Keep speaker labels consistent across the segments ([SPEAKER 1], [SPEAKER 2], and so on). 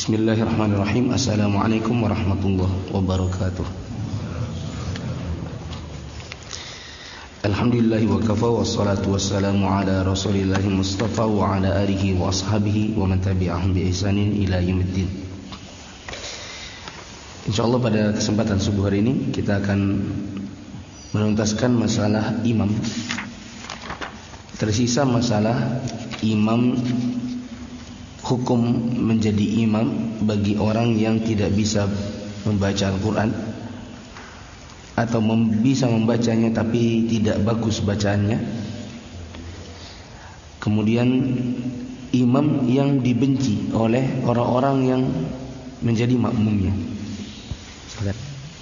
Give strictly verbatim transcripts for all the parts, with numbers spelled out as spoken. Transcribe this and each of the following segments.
[SPEAKER 1] Bismillahirrahmanirrahim. Assalamualaikum warahmatullahi wabarakatuh. Alhamdulillahi wa kafa wassalatu wassalamu ala rasulillahi mustafa wa ala alihi wa ashabihi wa man tabi'ahum bi ihsanin ila yaumiddin. Insyaallah pada kesempatan subuh hari ini kita akan menuntaskan masalah imam. Tersisa masalah imam, hukum menjadi imam bagi orang yang tidak bisa membaca Al-Quran atau mem- bisa membacanya tapi tidak bagus bacaannya. Kemudian imam yang dibenci oleh orang-orang yang menjadi makmumnya. Salat.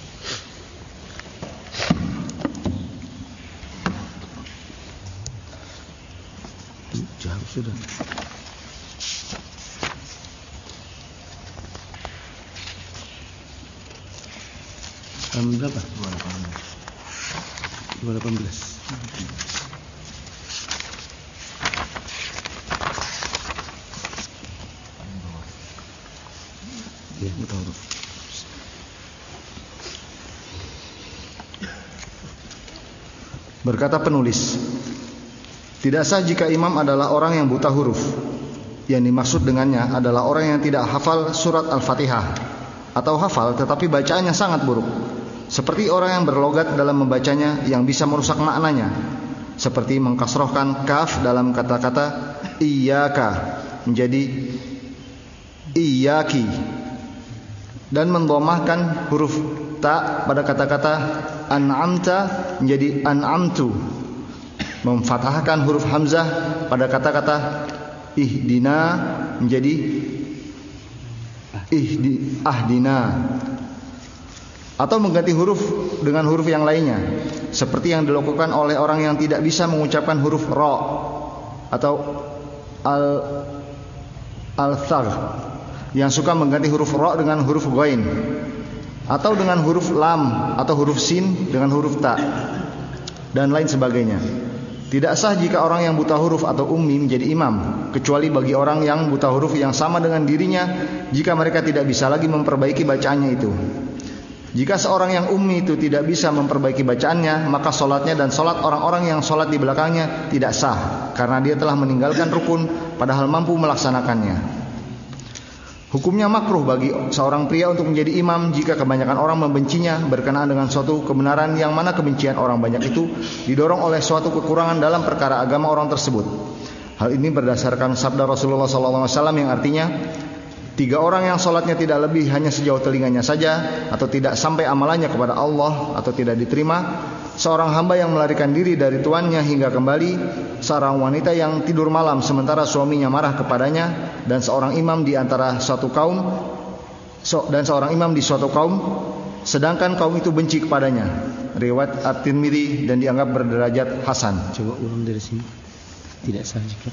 [SPEAKER 1] Jauh sudah. Jam berapa? dua delapan belas. Ya, betul.
[SPEAKER 2] Berkata penulis, tidak sah jika imam adalah orang yang buta huruf. Yang dimaksud dengannya adalah orang yang tidak hafal surat Al-Fatihah atau hafal tetapi bacaannya sangat buruk. Seperti orang yang berlogat dalam membacanya yang bisa merusak maknanya, seperti mengkasrohkan kaf dalam kata-kata iyyaka menjadi iyyaki, dan mendhamahkan huruf ta pada kata-kata an'amta menjadi an'amtu, memfathahkan huruf hamzah pada kata-kata ihdina menjadi ihdi ahdina, atau mengganti huruf dengan huruf yang lainnya, seperti yang dilakukan oleh orang yang tidak bisa mengucapkan huruf ra atau al al-thar, yang suka mengganti huruf ra dengan huruf ghain, atau dengan huruf lam atau huruf sin dengan huruf ta, dan lain sebagainya. Tidak sah jika orang yang buta huruf atau ummi menjadi imam, kecuali bagi orang yang buta huruf yang sama dengan dirinya jika mereka tidak bisa lagi memperbaiki bacaannya itu. Jika seorang yang ummi itu tidak bisa memperbaiki bacaannya, maka solatnya dan solat orang-orang yang solat di belakangnya tidak sah, karena dia telah meninggalkan rukun padahal mampu melaksanakannya. Hukumnya makruh bagi seorang pria untuk menjadi imam jika kebanyakan orang membencinya berkenaan dengan suatu kebenaran yang mana kebencian orang banyak itu didorong oleh suatu kekurangan dalam perkara agama orang tersebut. Hal ini berdasarkan sabda Rasulullah shallallahu alaihi wasallam yang artinya, tiga orang yang sholatnya tidak lebih hanya sejauh telinganya saja, atau tidak sampai amalannya kepada Allah, atau tidak diterima, seorang hamba yang melarikan diri dari tuannya hingga kembali, seorang wanita yang tidur malam sementara suaminya marah kepadanya, dan seorang imam di antara suatu kaum, dan seorang imam di suatu kaum, sedangkan kaum itu benci kepadanya. Riwayat At-Tirmidzi dan dianggap berderajat hasan.
[SPEAKER 1] Coba ulang dari sini. Tidak sah jika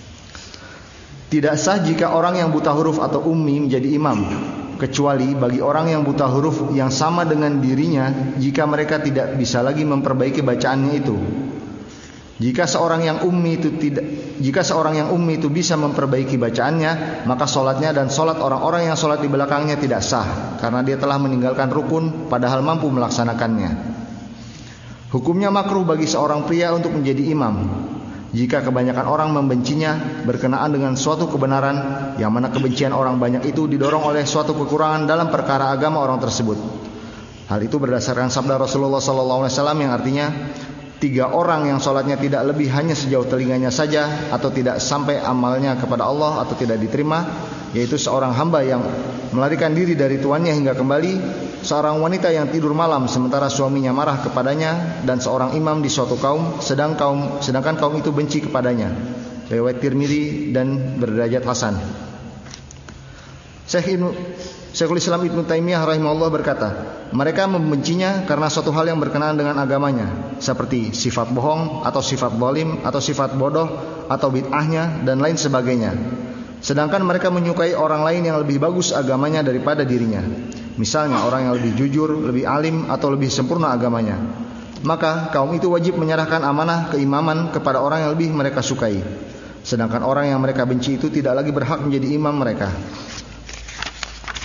[SPEAKER 2] Tidak sah jika orang yang buta huruf atau ummi menjadi imam, kecuali bagi orang yang buta huruf yang sama dengan dirinya jika mereka tidak bisa lagi memperbaiki bacaannya itu. Jika seorang yang ummi itu tidak jika seorang yang ummi itu bisa memperbaiki bacaannya, maka solatnya dan solat orang-orang yang solat di belakangnya tidak sah, karena dia telah meninggalkan rukun padahal mampu melaksanakannya. Hukumnya makruh bagi seorang pria untuk menjadi imam jika kebanyakan orang membencinya berkenaan dengan suatu kebenaran yang mana kebencian orang banyak itu didorong oleh suatu kekurangan dalam perkara agama orang tersebut. Hal itu berdasarkan sabda Rasulullah shallallahu alaihi wasallam yang artinya, tiga orang yang sholatnya tidak lebih hanya sejauh telinganya saja, atau tidak sampai amalnya kepada Allah, atau tidak diterima, yaitu seorang hamba yang melarikan diri dari tuannya hingga kembali, seorang wanita yang tidur malam sementara suaminya marah kepadanya, dan seorang imam di suatu kaum, sedang kaum sedangkan kaum itu benci kepadanya. Riwayat Tirmidzi dan berderajat hasan. Syekh Ibnu Syekhul Islam Ibnu Taimiyah rahimahullah berkata, mereka membencinya karena suatu hal yang berkenaan dengan agamanya, seperti sifat bohong atau sifat zalim atau sifat bodoh atau bid'ahnya dan lain sebagainya. Sedangkan mereka menyukai orang lain yang lebih bagus agamanya daripada dirinya. Misalnya orang yang lebih jujur, lebih alim atau lebih sempurna agamanya. Maka kaum itu wajib menyerahkan amanah keimaman kepada orang yang lebih mereka sukai. Sedangkan orang yang mereka benci itu tidak lagi berhak menjadi imam mereka.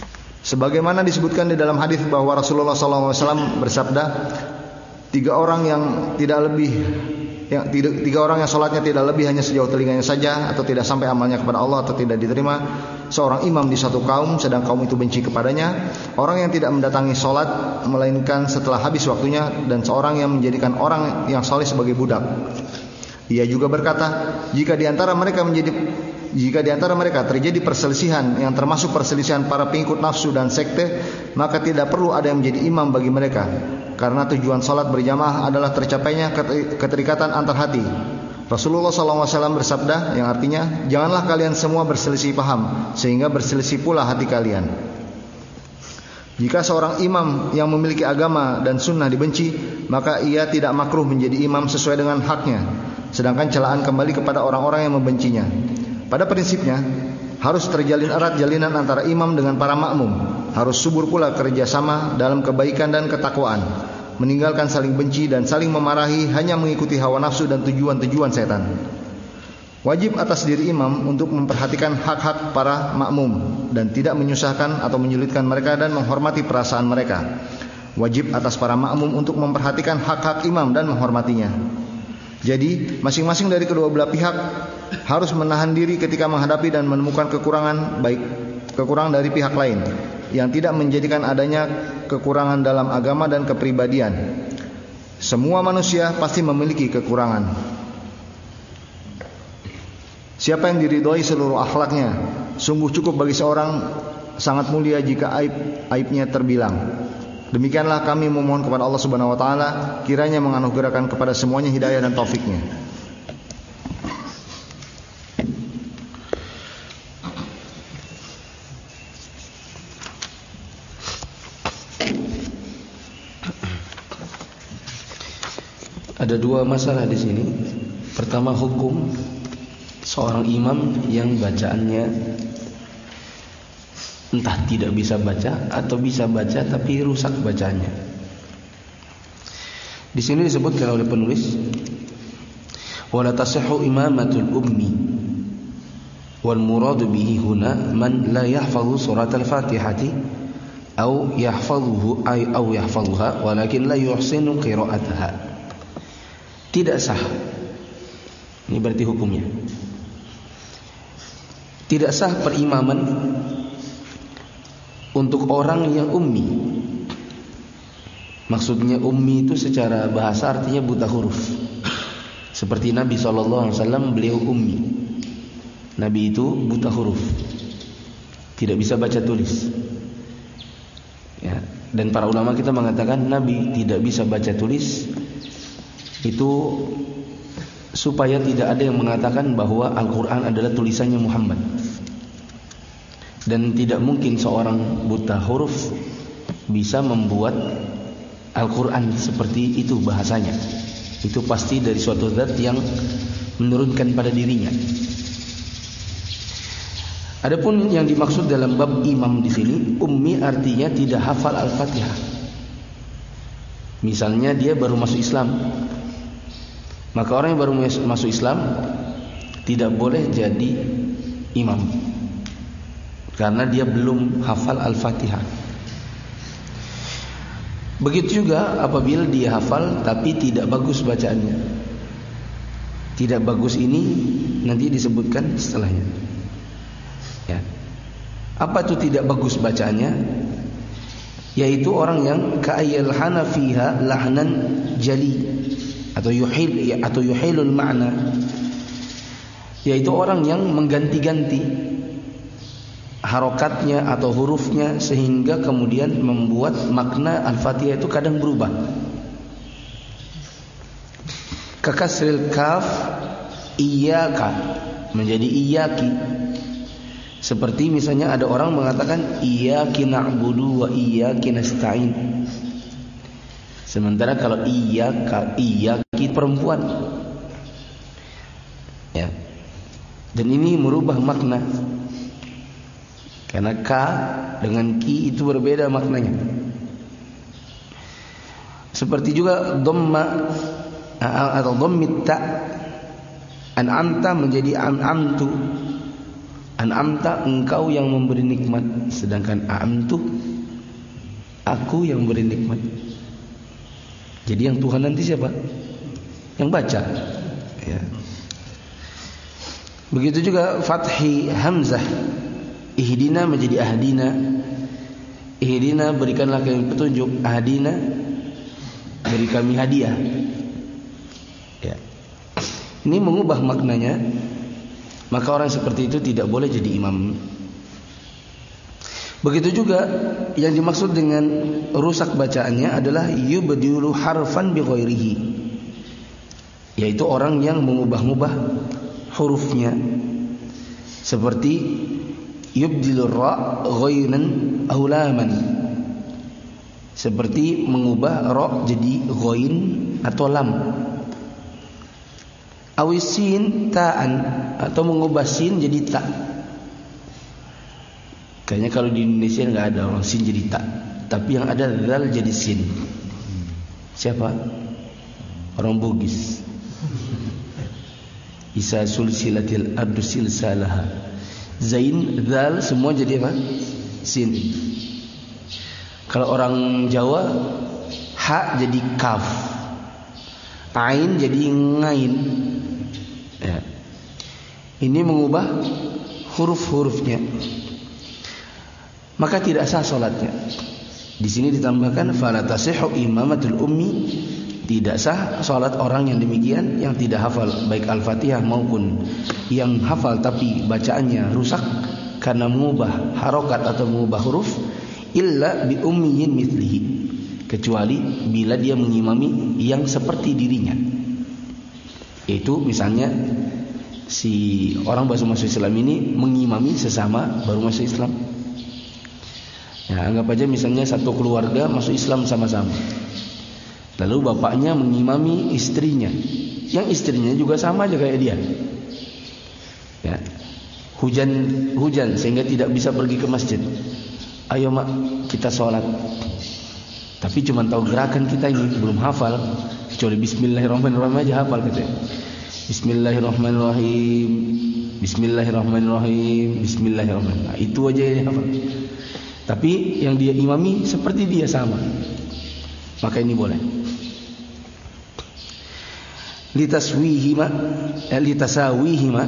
[SPEAKER 2] Sebagaimana disebutkan di dalam hadis bahwa Rasulullah shallallahu alaihi wasallam bersabda, tiga orang yang tidak lebih yang tiga, tiga orang yang sholatnya tidak lebih hanya sejauh telinganya saja, atau tidak sampai amalnya kepada Allah, atau tidak diterima seorang imam di satu kaum sedang kaum itu benci kepadanya, orang yang tidak mendatangi sholat melainkan setelah habis waktunya, dan seorang yang menjadikan orang yang saleh sebagai budak. Ia juga berkata, jika di antara mereka menjadi jika di antara mereka terjadi perselisihan yang termasuk perselisihan para pengikut nafsu dan sekte, maka tidak perlu ada yang menjadi imam bagi mereka, karena tujuan salat berjamaah adalah tercapainya keterikatan antar hati. Rasulullah shallallahu alaihi wasallam bersabda, yang artinya, janganlah kalian semua berselisih paham sehingga berselisih pula hati kalian. Jika seorang imam yang memiliki agama dan sunnah dibenci, maka ia tidak makruh menjadi imam sesuai dengan haknya, sedangkan celaan kembali kepada orang-orang yang membencinya. Pada prinsipnya, harus terjalin erat jalinan antara imam dengan para makmum. Harus subur pula kerjasama dalam kebaikan dan ketakwaan, meninggalkan saling benci dan saling memarahi hanya mengikuti hawa nafsu dan tujuan-tujuan setan. Wajib atas diri imam untuk memperhatikan hak-hak para makmum dan tidak menyusahkan atau menyulitkan mereka, dan menghormati perasaan mereka. Wajib atas para makmum untuk memperhatikan hak-hak imam dan menghormatinya. Jadi, masing-masing dari kedua belah pihak harus menahan diri ketika menghadapi dan menemukan kekurangan, baik kekurangan dari pihak lain, yang tidak menjadikan adanya kekurangan dalam agama dan kepribadian. Semua manusia pasti memiliki kekurangan. Siapa yang diridhoi seluruh akhlaknya, sungguh cukup bagi seorang sangat mulia jika aib aibnya terbilang. Demikianlah kami memohon kepada Allah Subhanahu wa taala, kiranya menganugerahkan kepada semuanya hidayah dan taufiknya.
[SPEAKER 1] Ada dua masalah di sini. Pertama, hukum seorang imam yang bacaannya entah tidak bisa baca atau bisa baca tapi rusak bacaannya. Di sini disebutkan oleh penulis, wala tasihhu imamatul ummi wal muradu bihi huna man la yahfazu surat al-Fatihati aw yahfazuhu ay aw yahfazuha walakin la yuhsinu qira'ataha. Tidak sah. Ini berarti hukumnya. Tidak sah perimaman untuk orang yang ummi. Maksudnya ummi itu secara bahasa artinya buta huruf. Seperti Nabi shallallahu alaihi wasallam, beliau ummi. Nabi itu buta huruf, tidak bisa baca tulis. Ya, dan para ulama kita mengatakan Nabi tidak bisa baca tulis itu supaya tidak ada yang mengatakan bahwa Al-Quran adalah tulisannya Muhammad. Dan tidak mungkin seorang buta huruf bisa membuat Al-Quran seperti itu bahasanya. Itu pasti dari suatu zat yang menurunkan pada dirinya. Adapun yang dimaksud dalam bab imam di sini, ummi artinya tidak hafal Al-Fatihah. Misalnya dia baru masuk Islam, maka orang yang baru masuk Islam tidak boleh jadi imam, karena dia belum hafal Al-Fatihah. Begitu juga apabila dia hafal tapi tidak bagus bacaannya. Tidak bagus ini nanti disebutkan setelahnya. Ya. Apa itu tidak bagus bacaannya? Yaitu orang yang ka'ayyalhana fiha lahnan jali atau yuhil atau yuhilul ma'na. Yaitu orang yang mengganti-ganti harokatnya atau hurufnya sehingga kemudian membuat makna Al-Fatihah itu kadang berubah. Kakasril kaf iyyaka menjadi iyyaki. Seperti misalnya ada orang mengatakan iyyaki na'budu wa iyyaki nasta'in. Sementara kalau iyyaka iyyaki perempuan. Ya. Dan ini merubah makna. Karena ka dengan ki itu berbeda maknanya. Seperti juga dhamma atau dhammit ta, an'amta menjadi an'amtu, An'amta, engkau yang memberi nikmat, sedangkan a'amtu, aku yang beri nikmat. Jadi yang Tuhan nanti siapa? Yang baca. Ya. Begitu juga fathi hamzah, ihdina menjadi ahdina. Ihdina, berikanlah kami petunjuk. Ahdina, beri kami hadiah. Ya. Ini mengubah maknanya. Maka orang seperti itu tidak boleh jadi imam. Begitu juga yang dimaksud dengan rusak bacaannya adalah yubdilu harfan bi ghairihi, yaitu orang yang mengubah-ubah hurufnya, seperti yubdilu ra ghainan aw laman, seperti mengubah ra jadi ghain atau lam, awisin ta'an, atau mengubah sin jadi ta. Kayaknya kalau di Indonesia nggak ada orang sin jadi ta, tapi yang ada zal jadi sin. Siapa? Orang Bugis. Isa sulsilatil ardu silsalaha. Zain, zal semua jadi apa? Sin. Kalau orang Jawa, ha jadi kaf, ain jadi ngain. Ya. Ini mengubah huruf-hurufnya, maka tidak sah salatnya. Di sini ditambahkan fala tasihhu imamatul ummi, tidak sah salat orang yang demikian, yang tidak hafal baik Al-Fatihah maupun yang hafal tapi bacaannya rusak karena mengubah harokat atau mengubah huruf, illa bi ummiyin mithlihi, kecuali bila dia mengimami yang seperti dirinya. Yaitu misalnya si orang baru masuk Islam ini mengimami sesama baru masuk Islam. Ya, anggap aja misalnya satu keluarga masuk Islam sama-sama. Lalu bapaknya mengimami istrinya, yang istrinya juga sama aja kayak dia. Ya. Hujan hujan sehingga tidak bisa pergi ke masjid. Ayo mak, kita sholat. Tapi cuma tahu gerakan kita ini, belum hafal. Kecuali Bismillahirrahmanirrahim aja hafal gitu. Bismillahirrahmanirrahim, Bismillahirrahmanirrahim, Bismillahirrahmanirrahim. Nah, itu aja yang hafal. Tapi yang dia imami seperti dia sama, maka ini boleh. Litaswihima, eh, litasawihima,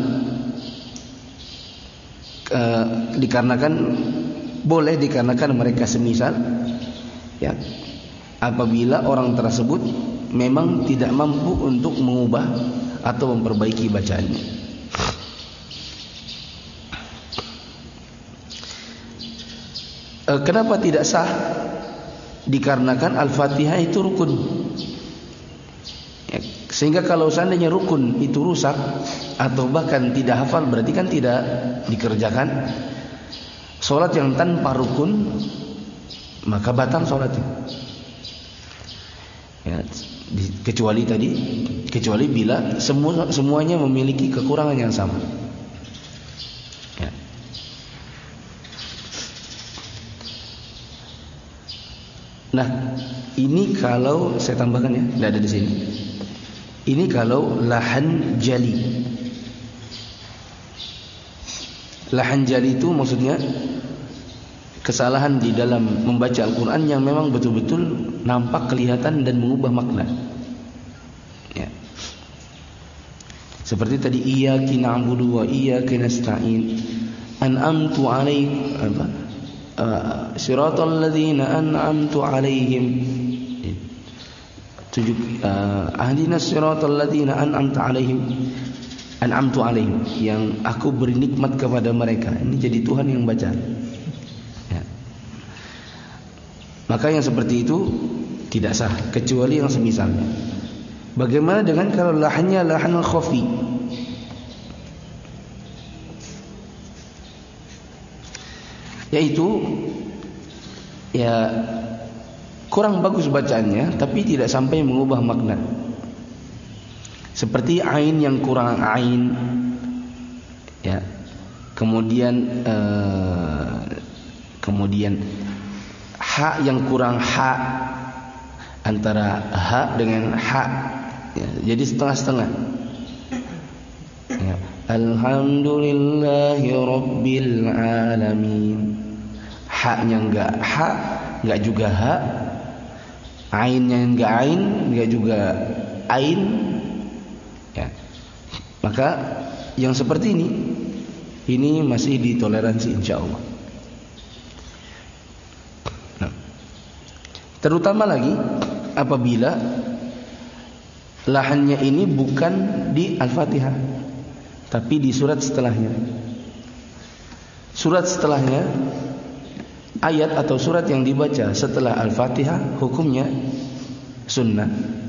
[SPEAKER 1] eh, dikarenakan boleh dikarenakan mereka semisal, ya, apabila orang tersebut memang tidak mampu untuk mengubah atau memperbaiki bacaannya. E, kenapa tidak sah? Dikarenakan Al-Fatihah itu rukun, ya, sehingga kalau seandainya rukun itu rusak atau bahkan tidak hafal, berarti kan tidak dikerjakan. Solat yang tanpa rukun maka batal solatnya, ya, di, kecuali tadi kecuali bila semua semuanya memiliki kekurangan yang sama. Ya. Nah, ini kalau saya tambahkan ya, tidak ada di sini. Ini kalau lahan jali. Lahan jali itu maksudnya kesalahan di dalam membaca Al-Quran yang memang betul-betul nampak, kelihatan dan mengubah makna. Ya. Seperti tadi iyyaki na'budu wa iyyaka nasta'in. An'amtu 'alaihim apa? Uh, siratal ladzina an'amtu 'alaihim. Tujuh uh, ahdina siratal ladzina an'amta 'alaihim. An'amtu 'alaihim, yang aku beri nikmat kepada mereka. Ini jadi Tuhan yang baca. Ya. Maka yang seperti itu tidak sah, kecuali yang semisalnya. Bagaimana dengan kalau lahannya lahan khafi? Yaitu ya kurang bagus bacaannya, tapi tidak sampai mengubah makna. Seperti ain yang kurang ain, ya. Kemudian eh, kemudian ha yang kurang ha, antara ha dengan ha, ya, jadi setengah-setengah. Ya. Alhamdulillahi Rabbil Alamin. Haknya enggak ha, enggak juga ha. Ainnya enggak ain, enggak juga ain. Ya. Maka yang seperti ini, ini masih ditoleransi insyaallah. Nah, terutama lagi apabila lahannya ini bukan di Al-Fatihah, tapi di surat setelahnya. Surat setelahnya, ayat atau surat yang dibaca setelah Al-Fatihah hukumnya sunnah.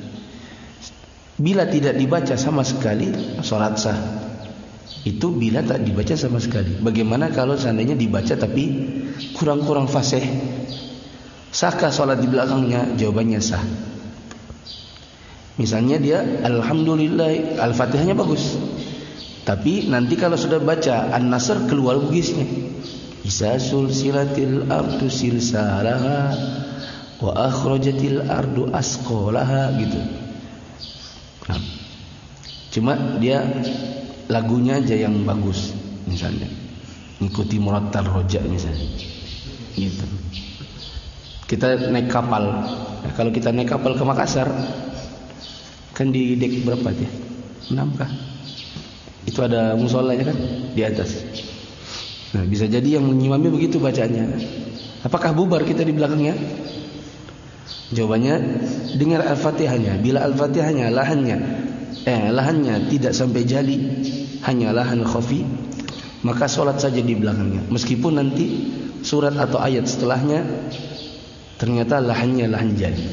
[SPEAKER 1] Bila tidak dibaca sama sekali, salat sah. Itu bila tak dibaca sama sekali. Bagaimana kalau seandainya dibaca tapi kurang-kurang fasih? Sahkah salat di belakangnya? Jawabannya sah. Misalnya dia alhamdulillah, Al-Fatihahnya bagus, tapi nanti kalau sudah baca An-Nasr keluar bugisnya. Isa sulsilatil ardu silsalaha wa akhrajatil ardu asqalaha gitu. Nah, cuma dia lagunya aja yang bagus, misalnya ngikuti Murattal Roja misalnya, gitu. Kita naik kapal, nah, kalau kita naik kapal ke Makassar, kan di dek berapa dia? enam kah? Itu ada musolanya kan di atas. Nah, bisa jadi yang mengimami begitu bacanya. Apakah bubar kita di belakangnya? Jawabannya, dengar Al-Fatihahnya. Bila Al-Fatihahnya lahannya eh lahannya tidak sampai jali, hanya lahan khafi, maka sholat saja di belakangnya. Meskipun nanti surat atau ayat setelahnya ternyata lahannya lahan jali.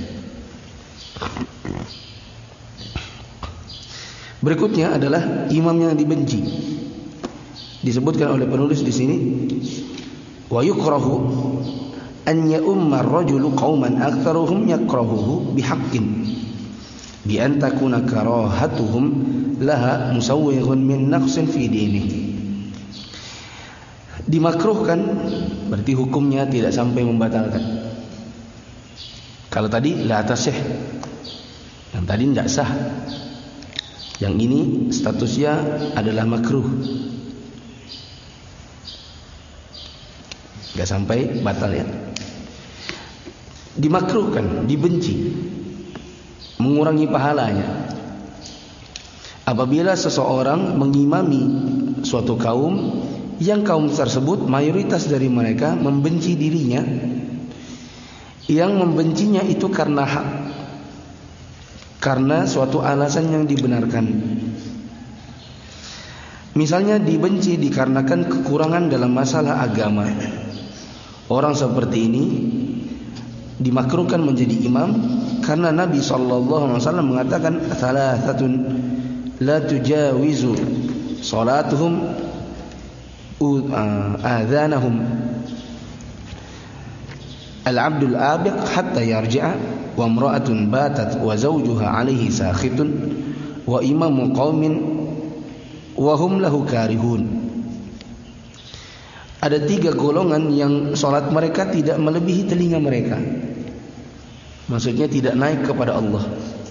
[SPEAKER 1] Berikutnya adalah imam yang dibenci. Disebutkan oleh penulis di sini, wa yukrahu an ya'umma ar-rajulu qauman aktsaruhum yakrahuhu bihaqqin bi an takuna karahatuhum laha musawwighun min naqsin fi dinihi. Dimakruhkan berarti hukumnya tidak sampai membatalkan. Kalau tadi la tasih, yang tadi tidak sah. Yang ini statusnya adalah makruh, enggak sampai batal ya. Dimakruhkan, dibenci, mengurangi pahalanya apabila seseorang mengimami suatu kaum yang kaum tersebut mayoritas dari mereka membenci dirinya, yang membencinya itu karena hak, karena suatu alasan yang dibenarkan. Misalnya dibenci dikarenakan kekurangan dalam masalah agama. Orang seperti ini dimakruhkan menjadi imam karena Nabi sallallahu alaihi wasallam mengatakan thalathatun la tujawizu salatuhum adhanahum al-'abdul abiq hatta yarji'a wa imra'atun batat wa zawjuha 'alaihi sakhitun wa imamu qaumin wa hum lahu karihun. Ada tiga golongan yang salat mereka tidak melebihi telinga mereka. Maksudnya tidak naik kepada Allah.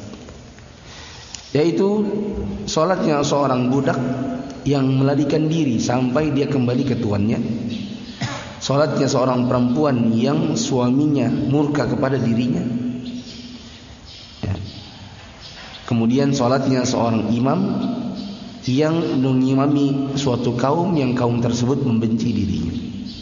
[SPEAKER 1] Yaitu salatnya seorang budak yang melarikan diri sampai dia kembali ke tuannya. Salatnya seorang perempuan yang suaminya murka kepada dirinya. Ya. Kemudian salatnya seorang imam yang mengimami suatu kaum yang kaum tersebut membenci dirinya.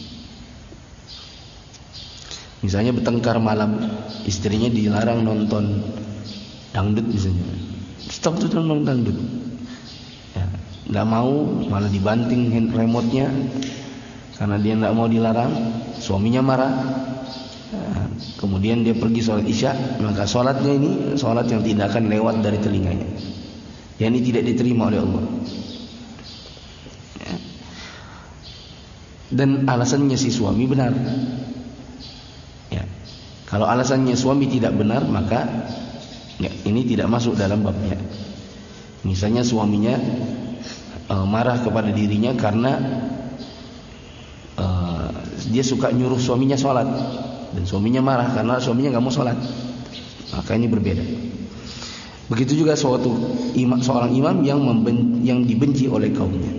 [SPEAKER 1] Misalnya bertengkar malam, istrinya dilarang nonton dangdut misalnya. Stop tuh nonton dangdut. Ya, enggak mau, malah dibanting remote-nya karena dia enggak mau dilarang. Suaminya marah. Ya, kemudian dia pergi sholat isya, maka sholatnya ini sholat yang tidak akan lewat dari telinganya. Yang ini tidak diterima oleh Allah. Ya. Dan alasannya si suami benar. Ya. Kalau alasannya suami tidak benar, maka ya, ini tidak masuk dalam babnya. Misalnya suaminya uh, marah kepada dirinya karena uh, dia suka nyuruh suaminya sholat, dan suaminya marah karena suaminya nggak mau sholat, maka ini berbeda. Begitu juga suatu imam, seorang imam yang memben, yang dibenci oleh kaumnya.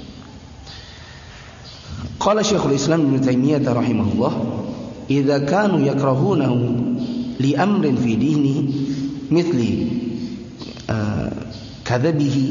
[SPEAKER 1] Qala Syekhul Islam Ibnu Taimiyah rahimahullah, "Idza kanu yakrahunahu li amrin fi dinihi mithli uh, kadhibihi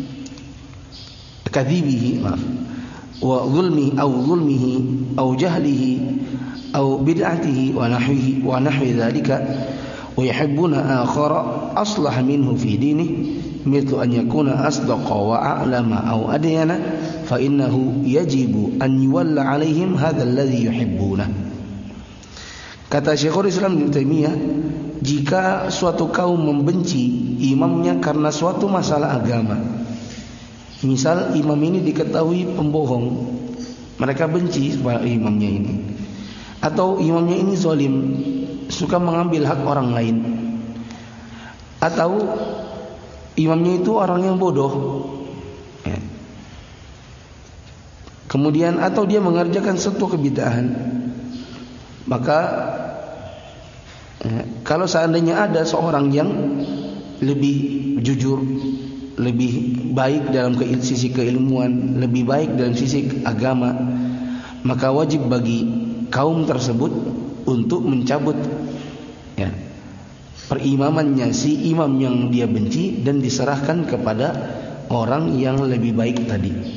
[SPEAKER 1] kadhibihi maaf wa zulmihi aw zulmihi aw jahlihi aw bid'atihi wa nahwihi wa nahwi dzalika wa yuhibbuna akhara aslah minhu fi dinihi mithlu an yakuna asdaqa wa a'lama aw adyana fa innahu yajibu an yuwalla 'alaihim hadzal ladzi yuhibbuna." Kata Syekhul Islam Ibnu Taimiyah, jika suatu kaum membenci imamnya karena suatu masalah agama, misal imam ini diketahui pembohong, mereka benci kepada imamnya ini, atau imamnya ini zalim, suka mengambil hak orang lain, atau imamnya itu orang yang bodoh, ya. Kemudian atau dia mengerjakan suatu kebid'ahan, maka ya, kalau seandainya ada seorang yang lebih jujur, lebih baik dalam ke sisi keilmuan, lebih baik dalam sisi agama, maka wajib bagi kaum tersebut untuk mencabut ya, perimamannya si imam yang dia benci dan diserahkan kepada orang yang lebih baik tadi.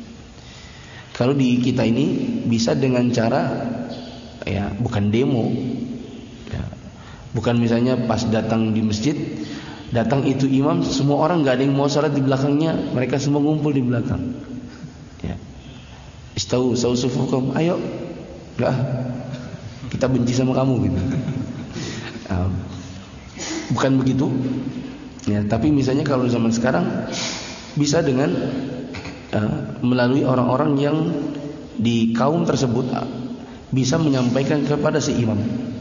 [SPEAKER 1] Kalau di kita ini bisa dengan cara ya bukan demo ya, bukan misalnya pas datang di masjid, datang itu imam, semua orang nggak ada yang mau salat di belakangnya, mereka semua ngumpul di belakang ya. Istau sausufukum, ayo lah kita benci sama kamu gitu. Nah, bukan begitu ya, tapi misalnya kalau zaman sekarang bisa dengan uh, melalui orang-orang yang di kaum tersebut uh, bisa menyampaikan kepada si imam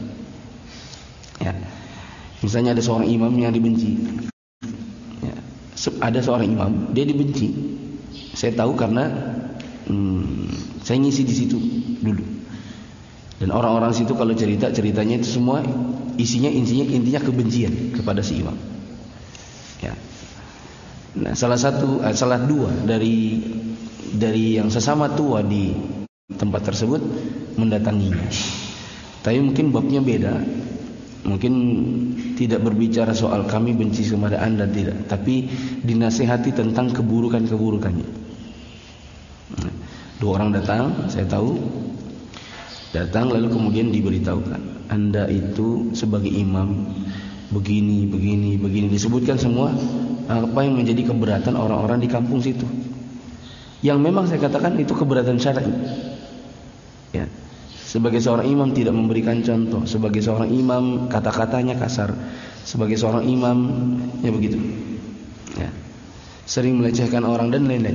[SPEAKER 1] ya. Misalnya ada seorang imam yang dibenci ya, ada seorang imam dia dibenci, saya tahu karena hmm, saya ngisi di situ dulu, dan orang-orang situ kalau cerita ceritanya itu semua isinya intinya intinya kebencian kepada si imam ya. Nah, salah satu eh, salah dua dari dari yang sesama tua di tempat tersebut mendatanginya, tapi mungkin babnya beda, mungkin tidak berbicara soal kami benci kepada anda, tidak, tapi dinasihati tentang keburukan-keburukannya. Nah, dua orang datang, saya tahu datang lalu kemudian diberitahukan, anda itu sebagai imam begini begini begini, disebutkan semua apa yang menjadi keberatan orang-orang di kampung situ, yang memang saya katakan itu keberatan syar'i ya. Sebagai seorang imam tidak memberikan contoh, sebagai seorang imam kata-katanya kasar, sebagai seorang imam ya begitu ya, sering melecehkan orang dan lain-lain.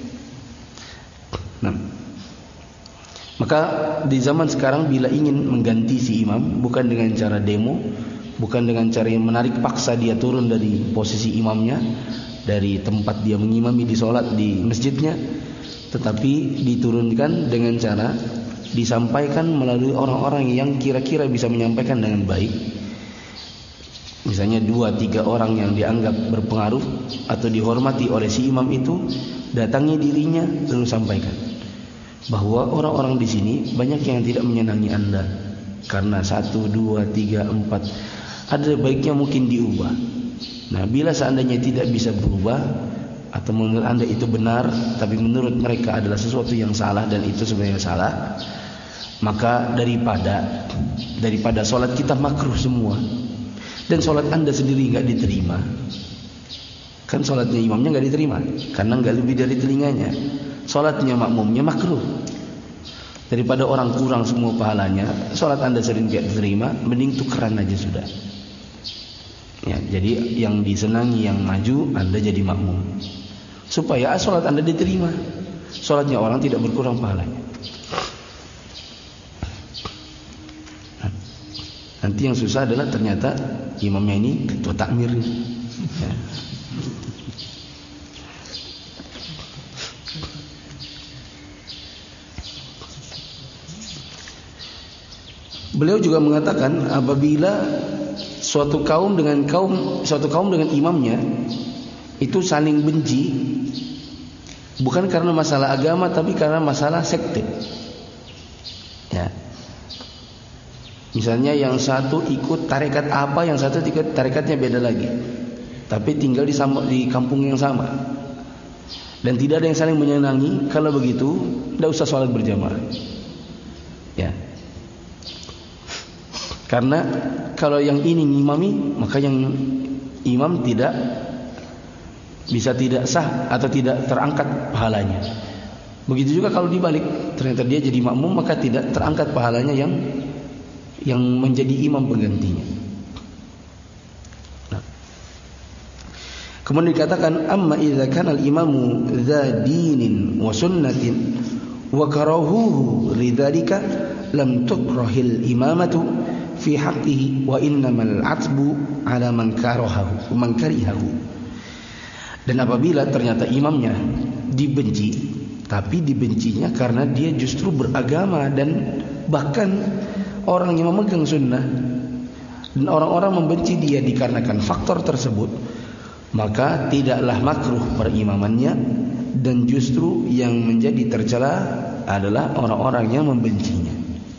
[SPEAKER 1] Nah, maka di zaman sekarang bila ingin mengganti si imam, bukan dengan cara demo, bukan dengan cara yang menarik paksa dia turun dari posisi imamnya, dari tempat dia mengimami di sholat di masjidnya, tetapi diturunkan dengan cara disampaikan melalui orang-orang yang kira-kira bisa menyampaikan dengan baik. Misalnya dua tiga orang yang dianggap berpengaruh atau dihormati oleh si imam itu, datangi dirinya lalu sampaikan bahwa orang-orang di sini banyak yang tidak menyenangi anda karena satu, dua, tiga, empat, ada baiknya mungkin diubah. Nah, bila seandainya tidak bisa berubah atau menurut anda itu benar, tapi menurut mereka adalah sesuatu yang salah dan itu sebenarnya salah, maka daripada daripada sholat kita makruh semua dan sholat anda sendiri nggak diterima, kan sholatnya imamnya nggak diterima karena nggak lebih dari telinganya, sholatnya makmumnya makruh, daripada orang kurang semua pahalanya, sholat anda sering nggak diterima, mending tukeran aja sudah ya. Jadi yang disenangi yang maju, anda jadi makmum, supaya sholat anda diterima, sholatnya orang tidak berkurang pahalanya. Nanti yang susah adalah ternyata imamnya ini ketua takmir ya. Beliau juga mengatakan apabila suatu kaum dengan kaum suatu kaum dengan imamnya itu saling benci bukan karena masalah agama tapi karena masalah sekte. Ya. Misalnya yang satu ikut tarekat apa, yang satu ikut tarekatnya beda lagi. Tapi tinggal di, sama, di kampung yang sama. Dan tidak ada yang saling menyenangi. Kalau begitu, tidak usah sholat berjamaah. Ya. Karena kalau yang ini ngimami, maka yang imam tidak bisa tidak sah atau tidak terangkat pahalanya. Begitu juga kalau dibalik, ternyata dia jadi makmum, maka tidak terangkat pahalanya yang yang menjadi imam penggantinya. Nah. Kemudian dikatakan amma idza kana al-imamu dza dinin wa sunnatin wa karahuhu lidzalika lam tukrahil imamatu fi haqqihi wa innamal atbu ala man karahahu man karihahu. Dan apabila ternyata imamnya dibenci, tapi dibencinya karena dia justru beragama dan bahkan orang yang memegang sunnah, dan orang-orang membenci dia dikarenakan faktor tersebut, maka tidaklah makruh perimamannya, dan justru yang menjadi tercela adalah orang-orang yang membencinya.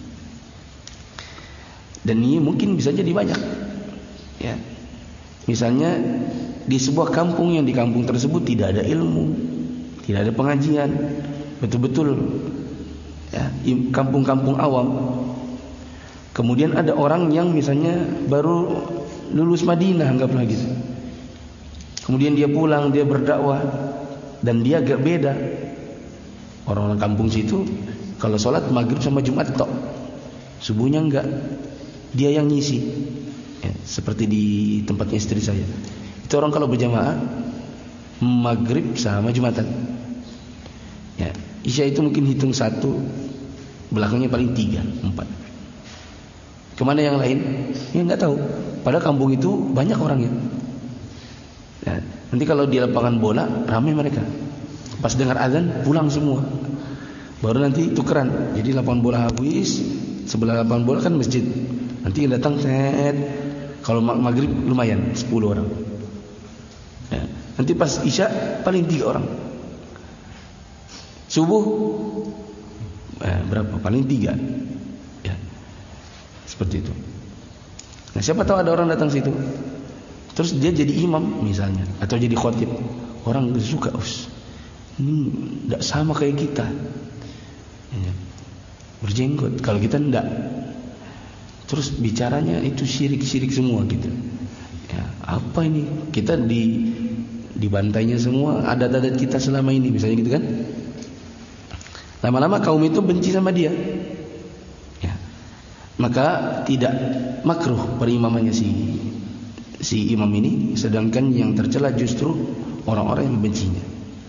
[SPEAKER 1] Dan ini mungkin bisa jadi banyak. Ya. Misalnya di sebuah kampung yang di kampung tersebut tidak ada ilmu, tidak ada pengajian, betul-betul ya, kampung-kampung awam. Kemudian ada orang yang misalnya baru lulus Madinah, anggaplah gitu. Kemudian dia pulang, dia berdakwah, dan dia agak beda. Orang-orang kampung situ kalau sholat maghrib sama Jumat tok, subuhnya enggak. Dia yang ngisi. Ya, seperti di tempatnya istri saya. Itu orang kalau berjamaah maghrib sama Jumatan. Ya, Isya itu mungkin hitung satu, belakangnya paling tiga, empat. Kemana yang lain? Ya nggak tahu. Padahal kampung itu banyak orangnya. Ya, nanti kalau di lapangan bola ramai mereka. Pas dengar azan pulang semua. Baru nanti tukeran. Jadi lapangan bola habis, sebelah lapangan bola kan masjid. Nanti yang datang set. Kalau maghrib lumayan sepuluh orang. Ya, nanti pas isya paling tiga orang. Subuh eh, berapa? Paling tiga. Seperti itu. Nah, siapa tahu ada orang datang situ, terus dia jadi imam misalnya, atau jadi khotib. Orang suka, us, ini tidak sama kayak kita, ya, berjenggot. Kalau kita tidak, terus bicaranya itu syirik-syirik semua gitu. Ya, apa ini? Kita di dibantainya semua adat-adat kita selama ini, misalnya gitu kan. Lama-lama kaum itu benci sama dia. Maka tidak makruh perimamannya si si imam ini, sedangkan yang tercela justru orang-orang yang membencinya.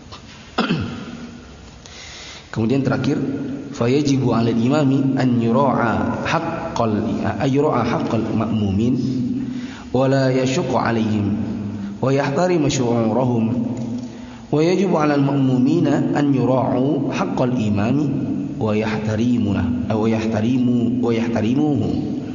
[SPEAKER 1] Kemudian terakhir, fayajibu 'alal imami an yura'a haqqal ayura'a haqqal ma'mumin wa la yashqa 'alaihim wa yahtarima syu'urahum wa yajibu 'alal ma'mumina an yura'u haqqal imami wa yahtarimuna wa yahtarimu wa yahtarimuhu.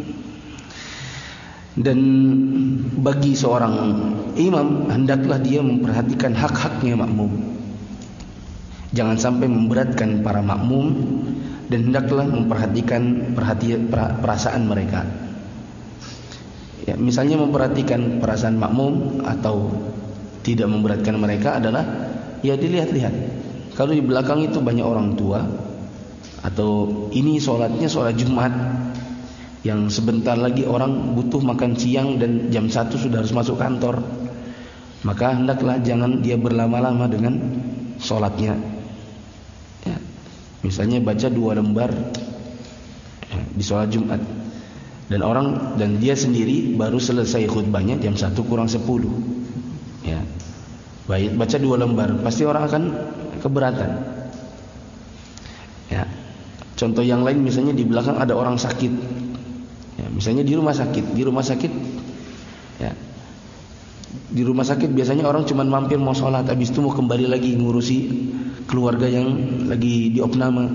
[SPEAKER 1] Dan bagi seorang imam hendaklah dia memperhatikan hak-haknya makmum. Jangan sampai memberatkan para makmum, dan hendaklah memperhatikan perhatian perasaan mereka. Ya, misalnya memperhatikan perasaan makmum atau tidak memberatkan mereka adalah ya dilihat-lihat. Kalau di belakang itu banyak orang tua, atau ini sholatnya sholat Jumat yang sebentar lagi orang butuh makan siang dan jam satu sudah harus masuk kantor, maka hendaklah jangan dia berlama-lama dengan sholatnya. Ya, misalnya baca dua lembar ya, di sholat Jumat, dan orang dan dia sendiri baru selesai khutbahnya jam satu kurang sepuluh. Ya, baik baca dua lembar, pasti orang akan keberatan. Ya. Contoh yang lain, misalnya di belakang ada orang sakit, ya, misalnya di rumah sakit, di rumah sakit, ya, di rumah sakit biasanya orang cuma mampir mau sholat, habis itu mau kembali lagi ngurusi keluarga yang lagi diopname,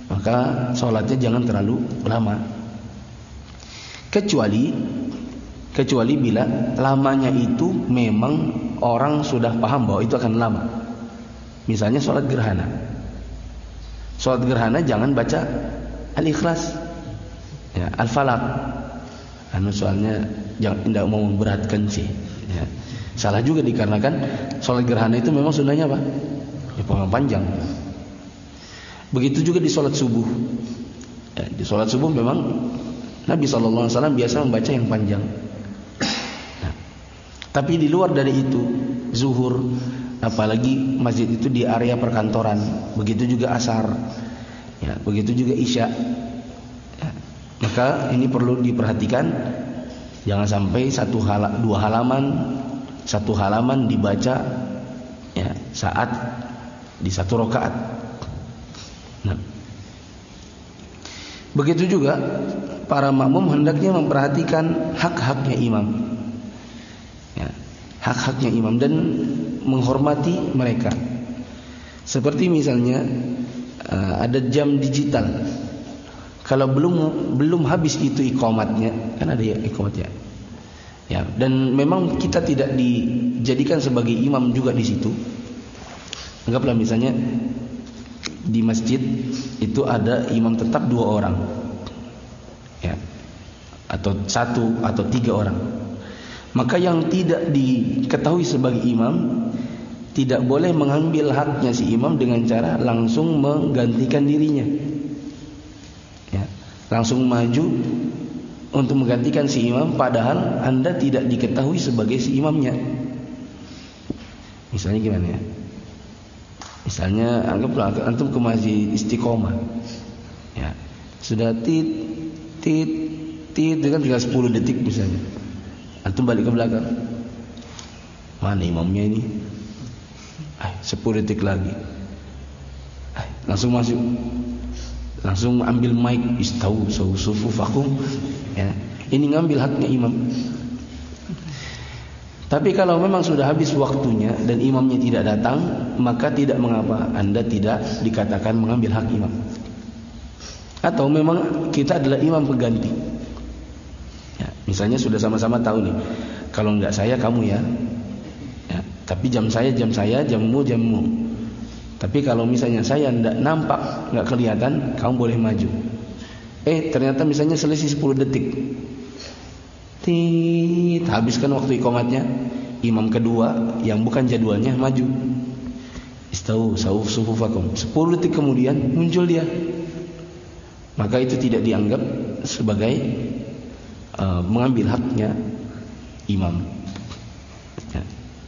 [SPEAKER 1] maka sholatnya jangan terlalu lama. Kecuali kecuali bila lamanya itu memang orang sudah paham bahwa itu akan lama. Misalnya sholat gerhana. Sholat gerhana jangan baca Al-Ikhlas, ya, Al-Falaq. Anu soalnya jangan, tidak mau memberatkan sih. Ya. Salah juga dikarenakan sholat gerhana itu memang sunnahnya apa? Ya, panjang. Begitu juga di sholat subuh. Ya, di sholat subuh memang Nabi shallallahu alaihi wasallam biasa membaca yang panjang. Nah, tapi di luar dari itu, zuhur, apalagi masjid itu di area perkantoran, begitu juga asar, ya, begitu juga isya. Ya, maka ini perlu diperhatikan, jangan sampai satu hal, dua halaman, satu halaman dibaca, ya, saat di satu rakaat. Nah, begitu juga para makmum hendaknya memperhatikan hak-haknya imam, ya, hak-haknya imam dan menghormati mereka. Seperti misalnya uh, ada jam digital. Kalau belum belum habis itu iqamatnya, kan ada ya iqamatnya. Ya, dan memang kita tidak dijadikan sebagai imam juga di situ. Anggaplah misalnya di masjid itu ada imam tetap dua orang, ya, atau satu atau tiga orang. Maka yang tidak diketahui sebagai imam tidak boleh mengambil haknya si imam dengan cara langsung menggantikan dirinya, ya, langsung maju untuk menggantikan si imam, padahal anda tidak diketahui sebagai si imamnya. Misalnya gimana ya? Misalnya anggaplah antum ke masjid Istiqomah, ya, sudah tit tit tit dengan tinggal sepuluh detik misalnya, antum balik ke belakang, mana imamnya ini? Ay, sepuluh detik lagi, ay, langsung masuk, langsung ambil mic, istau sufufakum, ya, ini ngambil haknya imam. Tapi kalau memang sudah habis waktunya dan imamnya tidak datang, maka tidak mengapa, anda tidak dikatakan mengambil hak imam. Atau memang kita adalah imam pengganti, ya, misalnya sudah sama-sama tahu nih, kalau enggak saya kamu ya, ya, tapi jam saya jam saya, jammu jammu. Tapi kalau misalnya saya enggak nampak, enggak kelihatan, kamu boleh maju. Eh ternyata misalnya selisih sepuluh detik, tit, habiskan waktu iqamatnya, imam kedua yang bukan jadwalnya maju, istau sauf sufufakum, sepuluh detik kemudian muncul dia, maka itu tidak dianggap sebagai uh, mengambil haknya imam, ya.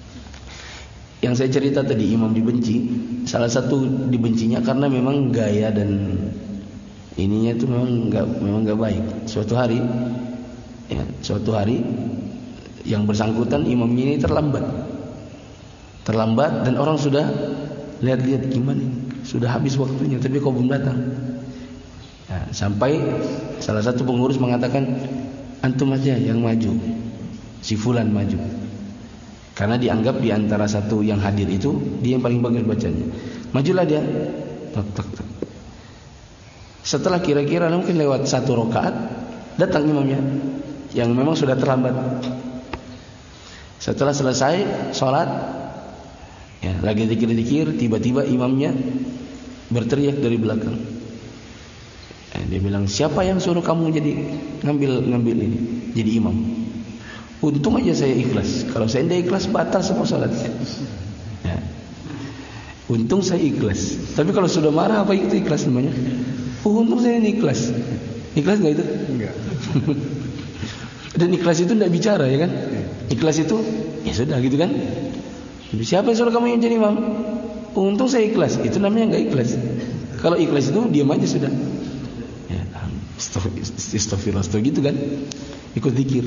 [SPEAKER 1] Yang saya cerita tadi imam dibenci, salah satu dibencinya karena memang gaya dan ininya itu memang nggak memang nggak baik. Suatu hari, ya, suatu hari yang bersangkutan imamnya ini terlambat, terlambat dan orang sudah lihat-lihat gimana, sudah habis waktunya tapi kok belum datang. Ya, sampai salah satu pengurus mengatakan antum aja yang maju, si fulan maju, karena dianggap di antara satu yang hadir itu dia yang paling bagus bacanya. Majulah dia, tok, tok, tok. Setelah kira-kira mungkin lewat satu rakaat, datang imamnya yang memang sudah terlambat. Setelah selesai sholat, ya, lagi dikir-dikir, tiba-tiba imamnya berteriak dari belakang. Ya, dia bilang, siapa yang suruh kamu jadi ngambil ngambil ini, jadi imam? Untung aja saya ikhlas. Kalau saya tidak ikhlas, batal semua sholatnya. Ya. Untung saya ikhlas. Tapi kalau sudah marah, apa itu ikhlas namanya? Oh, untung saya ini ikhlas. Ikhlas nggak itu? Enggak. Dan ikhlas itu tidak bicara, ya kan? Ikhlas itu, ya sudah gitu kan? Jadi, siapa yang suruh kamu yang jadi imam? Untung saya ikhlas. Itu namanya nggak ikhlas. Kalau ikhlas itu diam aja sudah. Ya, astagfirullah, gitu kan? Ikut zikir.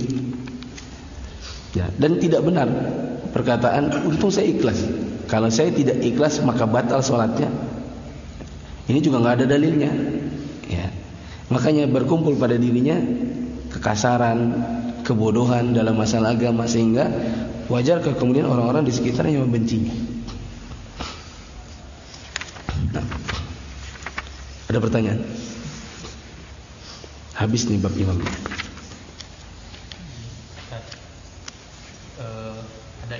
[SPEAKER 1] Ya, dan tidak benar perkataan untung saya ikhlas. Kalau saya tidak ikhlas maka batal sholatnya. Ini juga nggak ada dalilnya. Ya, makanya berkumpul pada dirinya kekasaran, kebodohan dalam masalah agama, sehingga wajar kemudian orang-orang di sekitarnya membencinya. Nah, ada pertanyaan? Habis nih bab imam.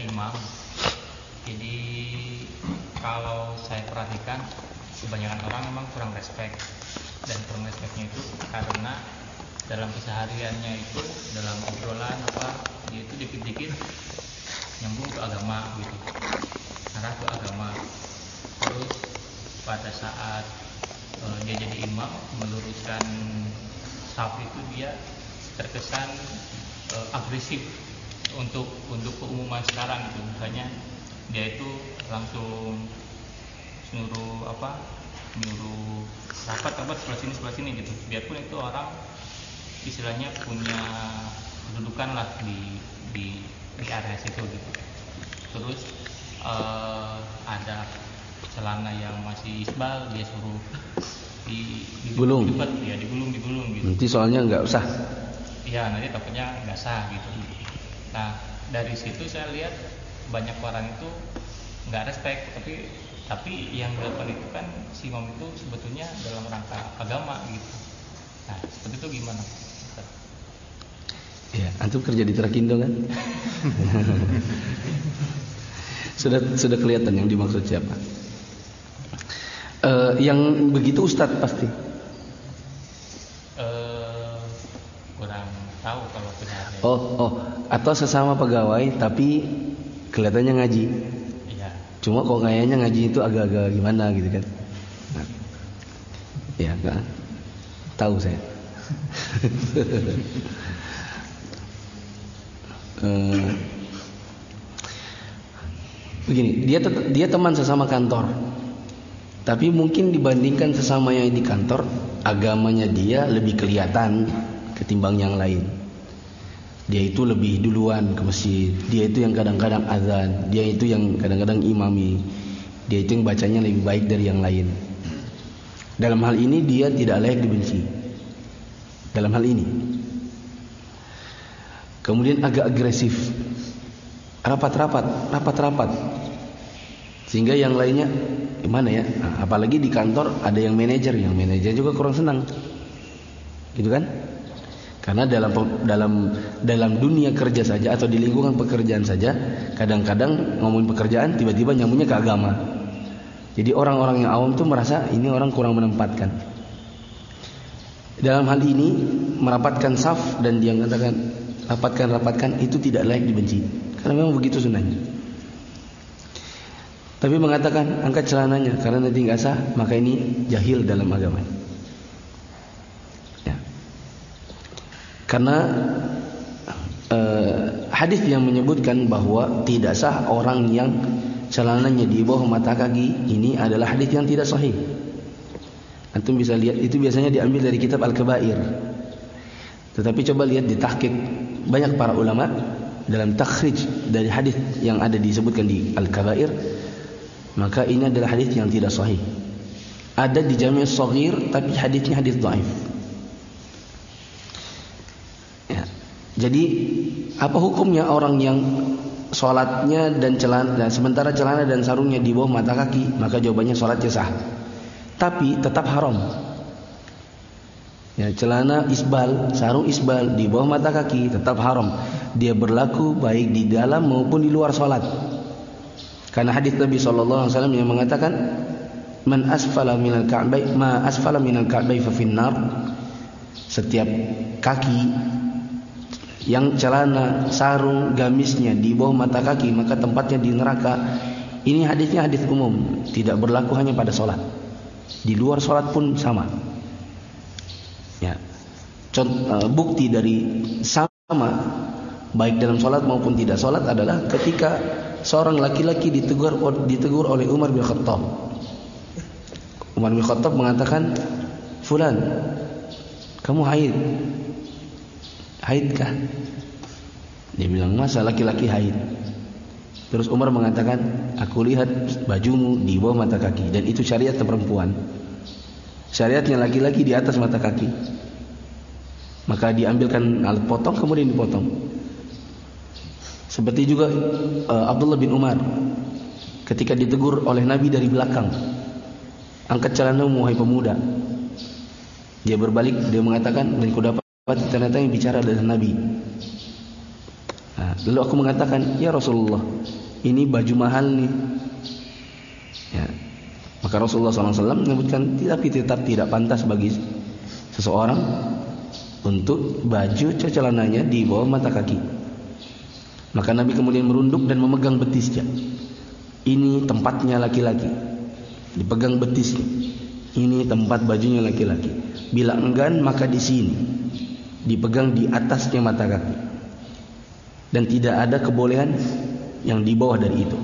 [SPEAKER 3] imam. Jadi kalau saya perhatikan kebanyakan orang memang kurang respect, dan kurang respectnya itu karena dalam kesehariannya itu, dalam obrolan apa, dia itu dikit-dikit nyambung ke agama gitu, arah ke agama. Terus pada saat uh, dia jadi imam meluruskan saf itu, dia terkesan uh, agresif untuk untuk keumuman sekarang gitu. Misalnya dia itu langsung nyuruh apa, nyuruh rapat rapat sebelah sini sebelah sini gitu, biarpun itu orang istilahnya punya kedudukan lah di di di area situ gitu. Terus uh, ada celana yang masih isbal, dia suruh di
[SPEAKER 1] gulung,
[SPEAKER 3] ya digulung digulung gitu.
[SPEAKER 1] Nanti soalnya nggak usah.
[SPEAKER 3] Iya, nanti takutnya nggak sah gitu. Nah, dari situ saya lihat banyak orang itu nggak respect, tapi tapi yang dilakukan itu kan si imam itu sebetulnya dalam rangka agama gitu. Nah, seperti itu gimana?
[SPEAKER 1] Ya, antum kerja di Trakindo kan? sudah sudah kelihatan yang dimaksud siapa. Uh, yang begitu Ustadz pasti.
[SPEAKER 3] Uh, kurang tahu kalau tidak ada.
[SPEAKER 1] Oh oh, atau sesama pegawai tapi kelihatannya ngaji.
[SPEAKER 3] Iya.
[SPEAKER 1] Cuma kok kayaknya ngaji itu agak-agak gimana gitu kan? Nah, ya nggak tahu saya. Uh, begini, dia dia teman sesama kantor, tapi mungkin dibandingkan sesama yang di kantor, agamanya dia lebih kelihatan ketimbang yang lain. Dia itu lebih duluan ke masjid, dia itu yang kadang-kadang azan, dia itu yang kadang-kadang imami, dia itu yang bacanya lebih baik dari yang lain. Dalam hal ini dia tidak layak dibenci. Dalam hal ini. Kemudian agak agresif, rapat-rapat, rapat-rapat, sehingga yang lainnya gimana ya? Nah, apalagi di kantor ada yang manajer, yang manajer juga kurang senang, gitu kan? Karena dalam dalam dalam dunia kerja saja atau di lingkungan pekerjaan saja, kadang-kadang ngomongin pekerjaan tiba-tiba nyambungnya ke agama. Jadi orang-orang yang awam tuh merasa ini orang kurang menempatkan. Dalam hal ini merapatkan saf dan dia mengatakan rapatkan-rapatkan itu tidak layak dibenci, karena memang begitu sunnahnya. Tapi mengatakan angkat celananya karena nanti nggak sah, maka ini jahil dalam agama. Ya. Karena eh, hadis yang menyebutkan bahwa tidak sah orang yang celananya di bawah mata kaki, ini adalah hadis yang tidak sahih. Antum bisa lihat, itu biasanya diambil dari kitab Al-Kabair. Tetapi coba lihat di tahqiq banyak para ulama dalam takhrij dari hadis yang ada disebutkan di Al-Kabair, maka ini adalah hadis yang tidak sahih. Ada di Jami' Shaghir tapi hadisnya hadis dhaif. Ya. Jadi apa hukumnya orang yang sholatnya dan celana, sementara celana dan sarungnya di bawah mata kaki? Maka jawabannya sholatnya sah, tapi tetap haram. Ya, celana isbal, sarung isbal di bawah mata kaki tetap haram. Dia berlaku baik di dalam maupun di luar sholat. Karena hadis Nabi Shallallahu Alaihi Wasallam yang mengatakan, "Man asfala minal ka'bai, ma asfala minal ka'bai fa finnar." Setiap kaki yang celana, sarung, gamisnya di bawah mata kaki maka tempatnya di neraka. Ini hadisnya hadis umum, tidak berlaku hanya pada sholat. Di luar sholat pun sama. Ya, contoh, bukti dari sama baik dalam sholat maupun tidak sholat adalah ketika seorang laki-laki ditegur ditegur oleh Umar bin Khattab. Umar bin Khattab mengatakan, "Fulan, kamu haid? Haidkah?" Dia bilang, "Masa laki-laki haid?" Terus Umar mengatakan, "Aku lihat bajumu di bawah mata kaki, dan itu syariat perempuan. Syariatnya laki-laki di atas mata kaki." Maka diambilkan alat potong kemudian dipotong. Seperti juga uh, Abdullah bin Umar ketika ditegur oleh Nabi dari belakang, "Angkat celanamu wahai pemuda." Dia berbalik, dia mengatakan, "Dan ku dapat ternyata yang bicara adalah Nabi." Nah, lalu aku mengatakan, ya Rasulullah, ini baju mahal nih. Ya. Maka Rasulullah shallallahu alaihi wasallam menyebutkan, tapi tetap tidak pantas bagi seseorang untuk baju celananya di bawah mata kaki. Maka Nabi kemudian merunduk dan memegang betisnya. Ini tempatnya laki-laki. Dipegang betisnya. Ini tempat bajunya laki-laki. Bila enggan maka di sini. Dipegang di atasnya mata kaki. Dan tidak ada kebolehan yang di bawah dari itu.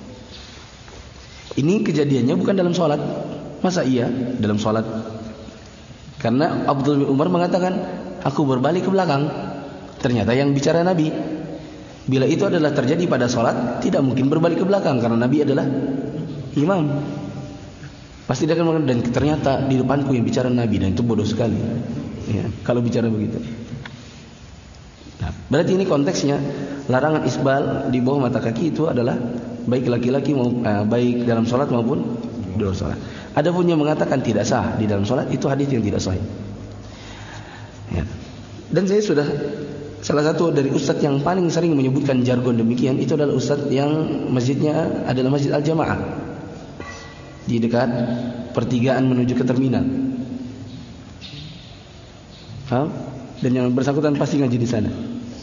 [SPEAKER 1] Ini kejadiannya bukan dalam sholat. Masa iya dalam sholat? Karena Abdullah bin Umar mengatakan, aku berbalik ke belakang. Ternyata yang bicara Nabi. Bila itu adalah terjadi pada sholat, tidak mungkin berbalik ke belakang, karena Nabi adalah imam. Pasti dia akan mengatakan, dan ternyata di depanku yang bicara Nabi, dan itu bodoh sekali ya, kalau bicara begitu. Nah, berarti ini konteksnya larangan isbal di bawah mata kaki itu adalah baik laki-laki maupun eh, baik dalam sholat maupun di luar sholat. Adapun yang mengatakan tidak sah di dalam sholat, itu hadis yang tidak sahih. Ya. Dan saya sudah salah satu dari ustadz yang paling sering menyebutkan jargon demikian itu adalah ustadz yang masjidnya adalah Masjid Al-Jamaah di dekat pertigaan menuju ke terminal. Paham? Dan yang bersangkutan pasti ngaji di sana.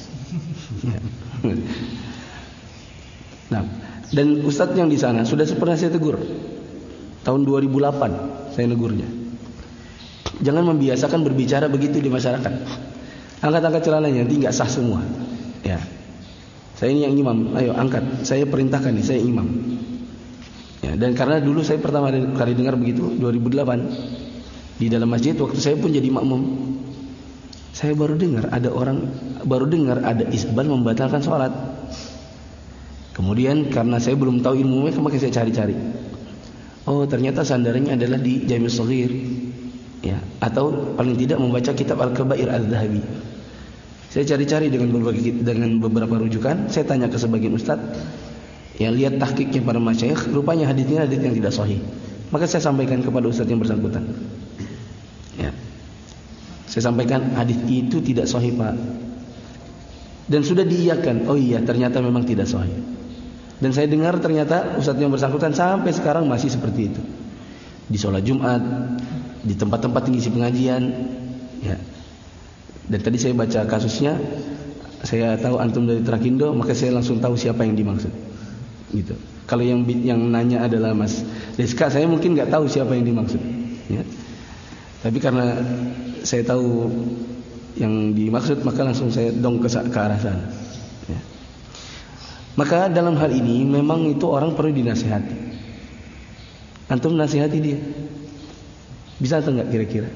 [SPEAKER 1] Nah, dan ustadz yang di sana sudah pernah saya tegur. Tahun dua ribu delapan saya negurnya. Jangan membiasakan berbicara begitu di masyarakat. Angkat-angkat celananya, nanti nggak sah semua. Ya, saya ini yang imam. Ayo angkat. Saya perintahkan nih, saya imam. Ya, dan karena dulu saya pertama kali dengar begitu dua ribu delapan di dalam masjid, waktu saya pun jadi makmum. Saya baru dengar ada orang baru dengar ada isbal membatalkan sholat. Kemudian karena saya belum tahu ilmunya, maka saya cari-cari. Oh, ternyata sandarannya adalah di Jami' Shaghir. Ya, atau paling tidak membaca kitab Al-Kabair Al-Dhahabi. Saya cari-cari dengan beberapa dengan beberapa rujukan, saya tanya ke sebagian ustaz, yang lihat tahqiqnya para masyayikh, rupanya hadisnya hadis yang tidak sahih. Maka saya sampaikan kepada ustaz yang bersangkutan. Ya. Saya sampaikan hadis itu tidak sahih, Pak. Dan sudah diiyakan, oh iya ternyata memang tidak sahih. Dan saya dengar ternyata ustaz yang bersangkutan sampai sekarang masih seperti itu. Di sholat Jumat, di tempat-tempat ngisi pengajian, ya. Dan tadi saya baca kasusnya, saya tahu antum dari Trakindo, maka saya langsung tahu siapa yang dimaksud. Gitu. Kalau yang yang nanya adalah Mas Deska, saya mungkin nggak tahu siapa yang dimaksud. Ya. Tapi karena saya tahu yang dimaksud, maka langsung saya dong ke, ke arah sana. Ya. Maka dalam hal ini memang itu orang perlu dinasihati. Antum nasihati dia. Bisa atau enggak kira-kira?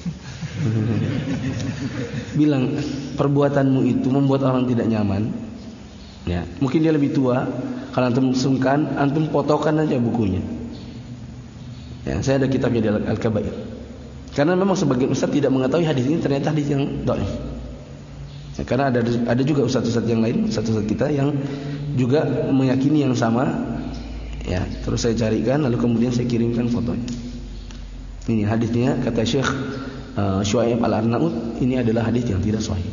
[SPEAKER 1] Bilang perbuatanmu itu membuat orang tidak nyaman. Ya, mungkin dia lebih tua. Kalau antum sungkan, antum potokan aja bukunya. Ya, saya ada kitabnya di Al-Kabair. Karena memang sebagian ustaz tidak mengetahui hadis ini ternyata hadis yang dhaif. Ya, karena ada ada juga ustaz-ustaz yang lain, ustaz-ustaz kita yang juga meyakini yang sama. Ya, terus saya carikan lalu kemudian saya kirimkan fotonya. Ini hadisnya kata Syekh uh, Syuaib Al-Arnaud, ini adalah hadis yang tidak sahih.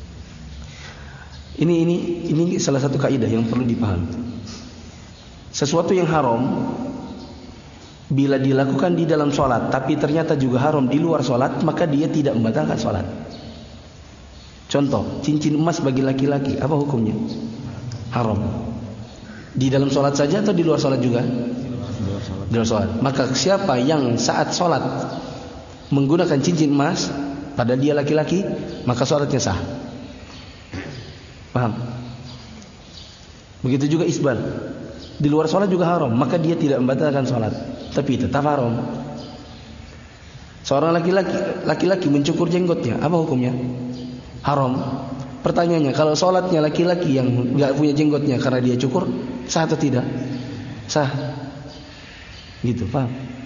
[SPEAKER 1] Ini ini ini salah satu kaidah yang perlu dipahami. Sesuatu yang haram bila dilakukan di dalam sholat tapi ternyata juga haram di luar sholat, maka dia tidak membatalkan sholat. Contoh, cincin emas bagi laki-laki, apa hukumnya? Haram. Di dalam sholat saja atau di luar sholat juga? Di luar sholat. Maka siapa yang saat sholat menggunakan cincin emas pada dia laki-laki, maka sholatnya sah. Paham? Begitu juga isbal. Di luar sholat juga haram, maka dia tidak membatalkan sholat, tapi tetap haram. Seorang laki-laki laki-laki mencukur jenggotnya, apa hukumnya? Haram. Pertanyaannya, kalau sholatnya laki-laki yang nggak punya jenggotnya karena dia cukur, sah atau tidak? Sah. Gitu, paham?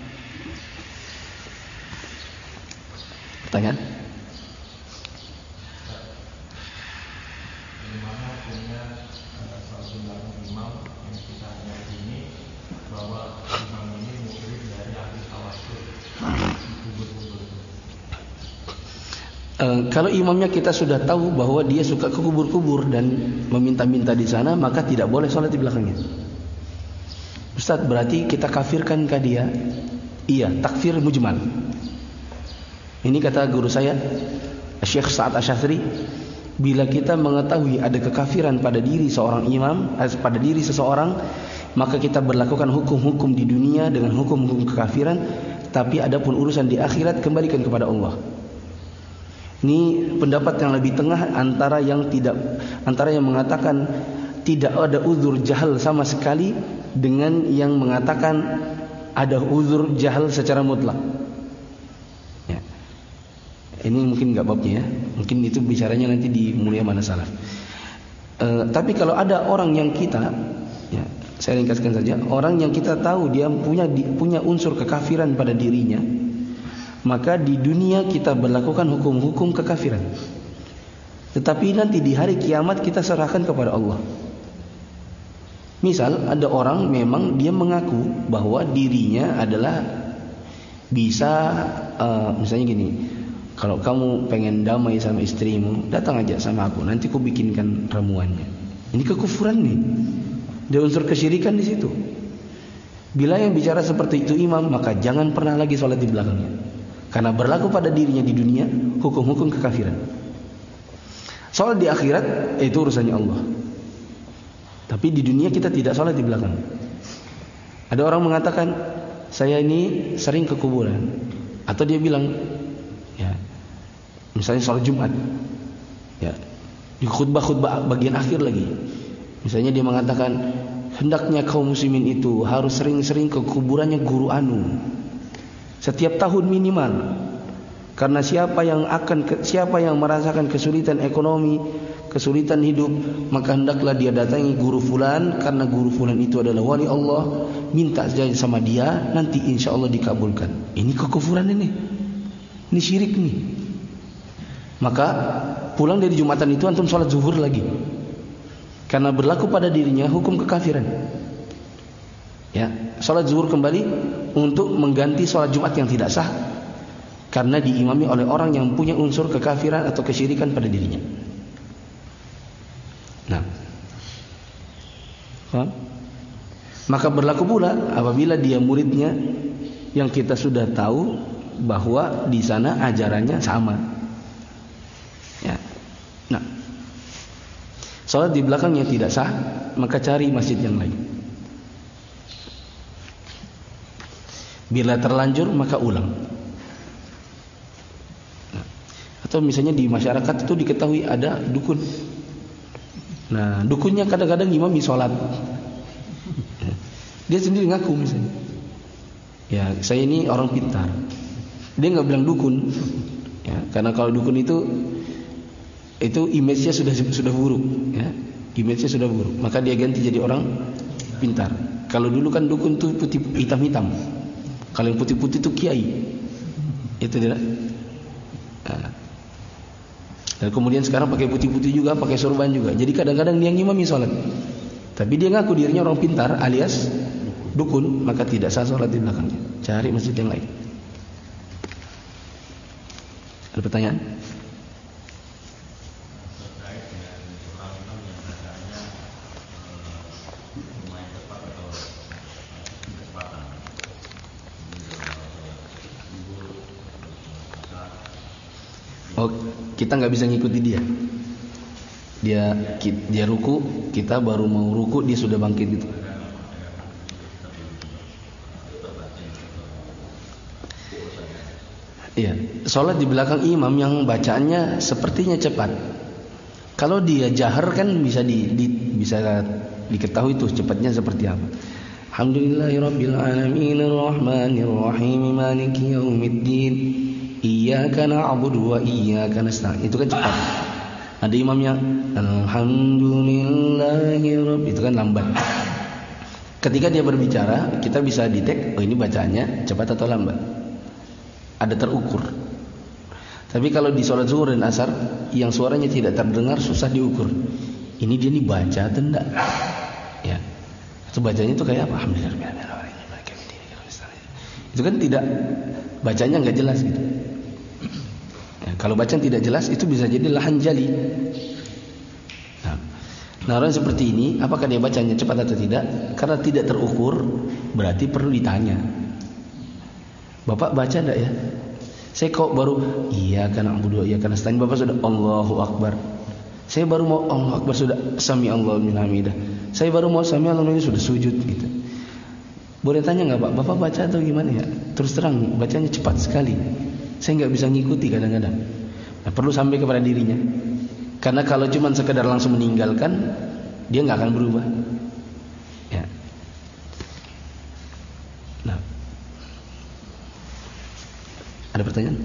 [SPEAKER 1] Pertanyaan?
[SPEAKER 4] Bagaimana punya salah satu imam yang kita yakini bahwa imam ini murid dari ahli tawasul, kubur-kubur.
[SPEAKER 1] E, kalau imamnya kita sudah tahu bahwa dia suka ke kubur-kubur dan meminta-minta di sana, maka tidak boleh sholat di belakangnya. Ustaz, berarti kita kafirkankah dia? Iya, takfir mujmal. Ini kata guru saya, Syekh Sa'ad Asy-Syadzili, bila kita mengetahui ada kekafiran pada diri seorang imam, pada diri seseorang, maka kita berlakukan hukum-hukum di dunia dengan hukum-hukum kekafiran, tapi adapun urusan di akhirat kembalikan kepada Allah. Ini pendapat yang lebih tengah antara yang tidak antara yang mengatakan tidak ada uzur jahal sama sekali dengan yang mengatakan ada uzur jahal secara mutlak. Ya. Ini mungkin enggak babnya ya. Mungkin itu bicaranya nanti di Mulia Mana Salaf. E, tapi kalau ada orang yang kita, ya, saya ringkaskan saja, orang yang kita tahu dia punya punya unsur kekafiran pada dirinya, maka di dunia kita berlakukan hukum-hukum kekafiran. Tetapi nanti di hari kiamat kita serahkan kepada Allah. Misal ada orang memang dia mengaku bahwa dirinya adalah bisa, uh, misalnya gini, kalau kamu pengen damai sama istrimu, datang aja sama aku, nanti aku bikinkan ramuannya. Ini kekufuran nih. Ada unsur kesyirikan di situ. Bila yang bicara seperti itu imam, maka jangan pernah lagi sholat di belakangnya. Karena berlaku pada dirinya di dunia hukum-hukum kekafiran. Sholat di akhirat itu urusannya Allah. Tapi di dunia kita tidak sholat di belakang. Ada orang mengatakan, saya ini sering ke kuburan. Atau dia bilang, ya, misalnya sholat Jumat, ya, di khutbah-khutbah bagian akhir lagi, misalnya dia mengatakan, hendaknya kaum muslimin itu harus sering-sering ke kuburannya guru anu. Setiap tahun minimal. Karena siapa yang akan siapa yang merasakan kesulitan ekonomi, kesulitan hidup, maka hendaklah dia datangi guru fulan, karena guru fulan itu adalah wali Allah, minta saja sama dia, nanti insya Allah dikabulkan. Ini kekufuran ini. Ini syirik nih. Maka pulang dari Jumatan itu antum sholat zuhur lagi. Karena berlaku pada dirinya hukum kekafiran. Ya, sholat zuhur kembali untuk mengganti sholat Jumat yang tidak sah, karena diimami oleh orang yang punya unsur kekafiran atau kesyirikan pada dirinya. Nah, paham? Maka berlaku pula apabila dia muridnya yang kita sudah tahu bahwa di sana ajarannya sama. Ya. Nah, sholat di belakangnya tidak sah, maka cari masjid yang lain. Bila terlanjur maka ulang. Nah, atau misalnya di masyarakat itu diketahui ada dukun. Nah, dukunnya kadang-kadang imam sholat. Dia sendiri ngaku misalnya, ya saya ini orang pintar. Dia nggak bilang dukun, ya, karena kalau dukun itu itu image-nya sudah sudah buruk, ya, image-nya sudah buruk. Maka dia ganti jadi orang pintar. Kalau dulu kan dukun tuh putih hitam-hitam. Kalau yang putih-putih itu kiai. Itu dia. Nah. Dan kemudian sekarang pakai putih-putih juga, pakai sorban juga. Jadi kadang-kadang dia ngimami sholat. Tapi dia ngaku dirinya orang pintar alias dukun, maka tidak sah sholat di belakangnya. Cari masjid yang lain. Ada pertanyaan? Oh, kita nggak bisa ngikuti dia. Dia dia ruku, kita baru mau ruku dia sudah bangkit gitu. Iya, sholat di belakang imam yang bacaannya sepertinya cepat. Kalau dia jahar kan bisa di, di bisa diketahui tuh cepatnya seperti apa. Alhamdulillahirabbil alamin arrahmanir rahim maliki yaumiddin. Iyyaka na'budu wa iyyaka nasta'in. Itu kan cepat. Ada imamnya alhamdulillahirabbil, itu kan lambat. Ketika dia berbicara, kita bisa detect, oh ini bacaannya cepat atau lambat. Ada terukur. Tapi kalau di sholat zuhur dan asar yang suaranya tidak terdengar, susah diukur. Ini dia nih baca atau enggak? Ya. Itu bacanya itu kayak apa? Alhamdulillah. Itu kan tidak, bacanya enggak jelas gitu. Ya, Kalau bacaan tidak jelas itu bisa jadi lahan jali. Nah, nah orang seperti ini, apakah dia bacanya cepat atau tidak? Karena tidak terukur, berarti perlu ditanya. Bapak baca enggak ya? Saya kok baru iya karena Abu iya karena stain. Bapak sudah Allahu Akbar. Saya baru mau Allahu Akbar sudah sami Allahu liman hamidah. Saya baru mau sami Allahu liman sudah sujud gitu. Boleh tanya enggak Pak? Bapak baca atau gimana ya? Terus terang bacanya cepat sekali. Saya enggak bisa ngikuti kadang-kadang. Nah, perlu sampai kepada dirinya. Karena kalau cuma sekedar langsung meninggalkan, dia enggak akan berubah. Ya. Nah. Ada pertanyaan?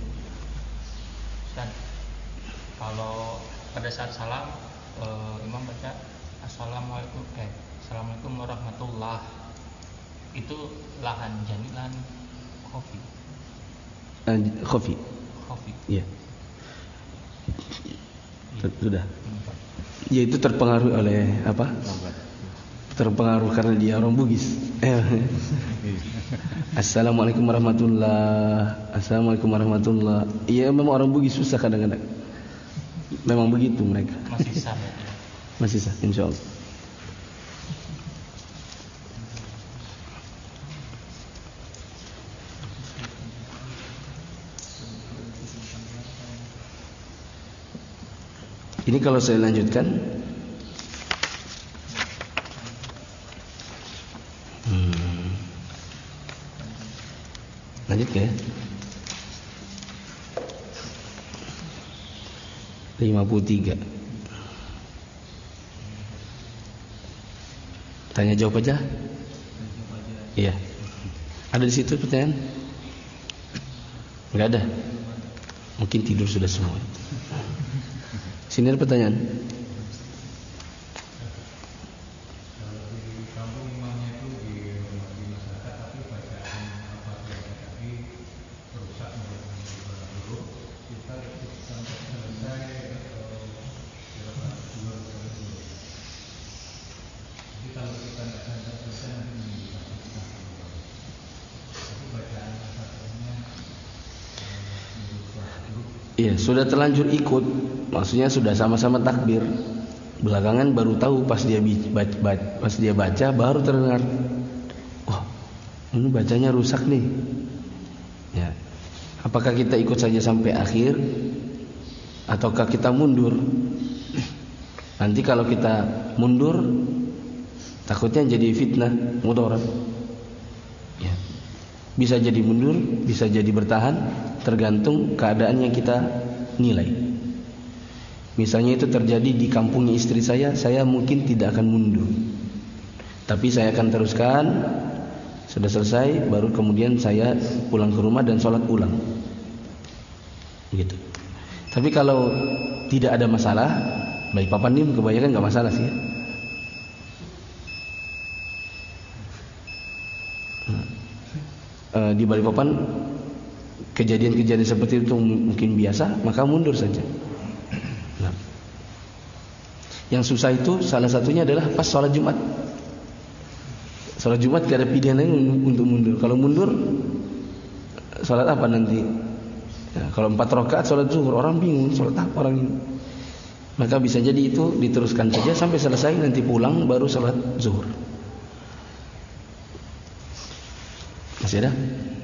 [SPEAKER 3] Dan kalau pada saat salam uh, imam baca assalamualaikum eh assalamualaikum warahmatullah, itu lahan jamilan khofi.
[SPEAKER 1] Uh, khofi.
[SPEAKER 3] Khofi.
[SPEAKER 1] Iya. Sudah. Ya itu terpengaruh oleh apa? Terpengaruh karena dia orang Bugis. Assalamualaikum warahmatullah. Assalamualaikum warahmatullah. Iya memang orang Bugis susah kadang-kadang. Memang begitu mereka.
[SPEAKER 3] Masih sah ya?
[SPEAKER 1] Masih sah insyaallah. Ini kalau saya lanjutkan, hmm. lanjut ya. lima puluh tiga. Tanya jawab aja. Iya. Ada di situ pertanyaan? Enggak ada. Mungkin tidur sudah semua. Sini ada pertanyaan.
[SPEAKER 4] Kalau di kampung imamnya itu dihormati masyarakat, tapi bacaan apa saja tadi rusak menjadi buruk. Kita sampai selesai atau berapa dua dulu. Jadi kalau kita tidak sampai selesai nanti menjadi tapi bacaan masyarakatnya buruk.
[SPEAKER 1] Iya, sudah terlanjur ikut, maksudnya sudah sama-sama takbir. Belakangan baru tahu pas dia baca, pas dia baca baru terdengar, oh ini bacanya rusak nih. Ya, apakah kita ikut saja sampai akhir, ataukah kita mundur? Nanti kalau kita mundur, takutnya jadi fitnah, mudarat. Ya, bisa jadi mundur, bisa jadi bertahan. Tergantung keadaan yang kita nilai. Misalnya itu terjadi di kampungnya istri saya, saya mungkin tidak akan mundur, tapi saya akan teruskan. Sudah selesai, baru kemudian saya pulang ke rumah dan sholat ulang. Gitu. Tapi kalau tidak ada masalah, baik papan ini kebanyakan nggak masalah sih. Ya. E, di Balikpapan kejadian-kejadian seperti itu mungkin biasa, maka mundur saja. Nah, yang susah itu salah satunya adalah pas sholat Jumat. Sholat Jumat gak ada pilihan untuk mundur. Kalau mundur, sholat apa nanti? Ya, kalau empat rakaat sholat zuhur, orang bingung sholat apa orang ini. Maka bisa jadi itu diteruskan saja sampai selesai, nanti pulang baru sholat zuhur. Masih ada?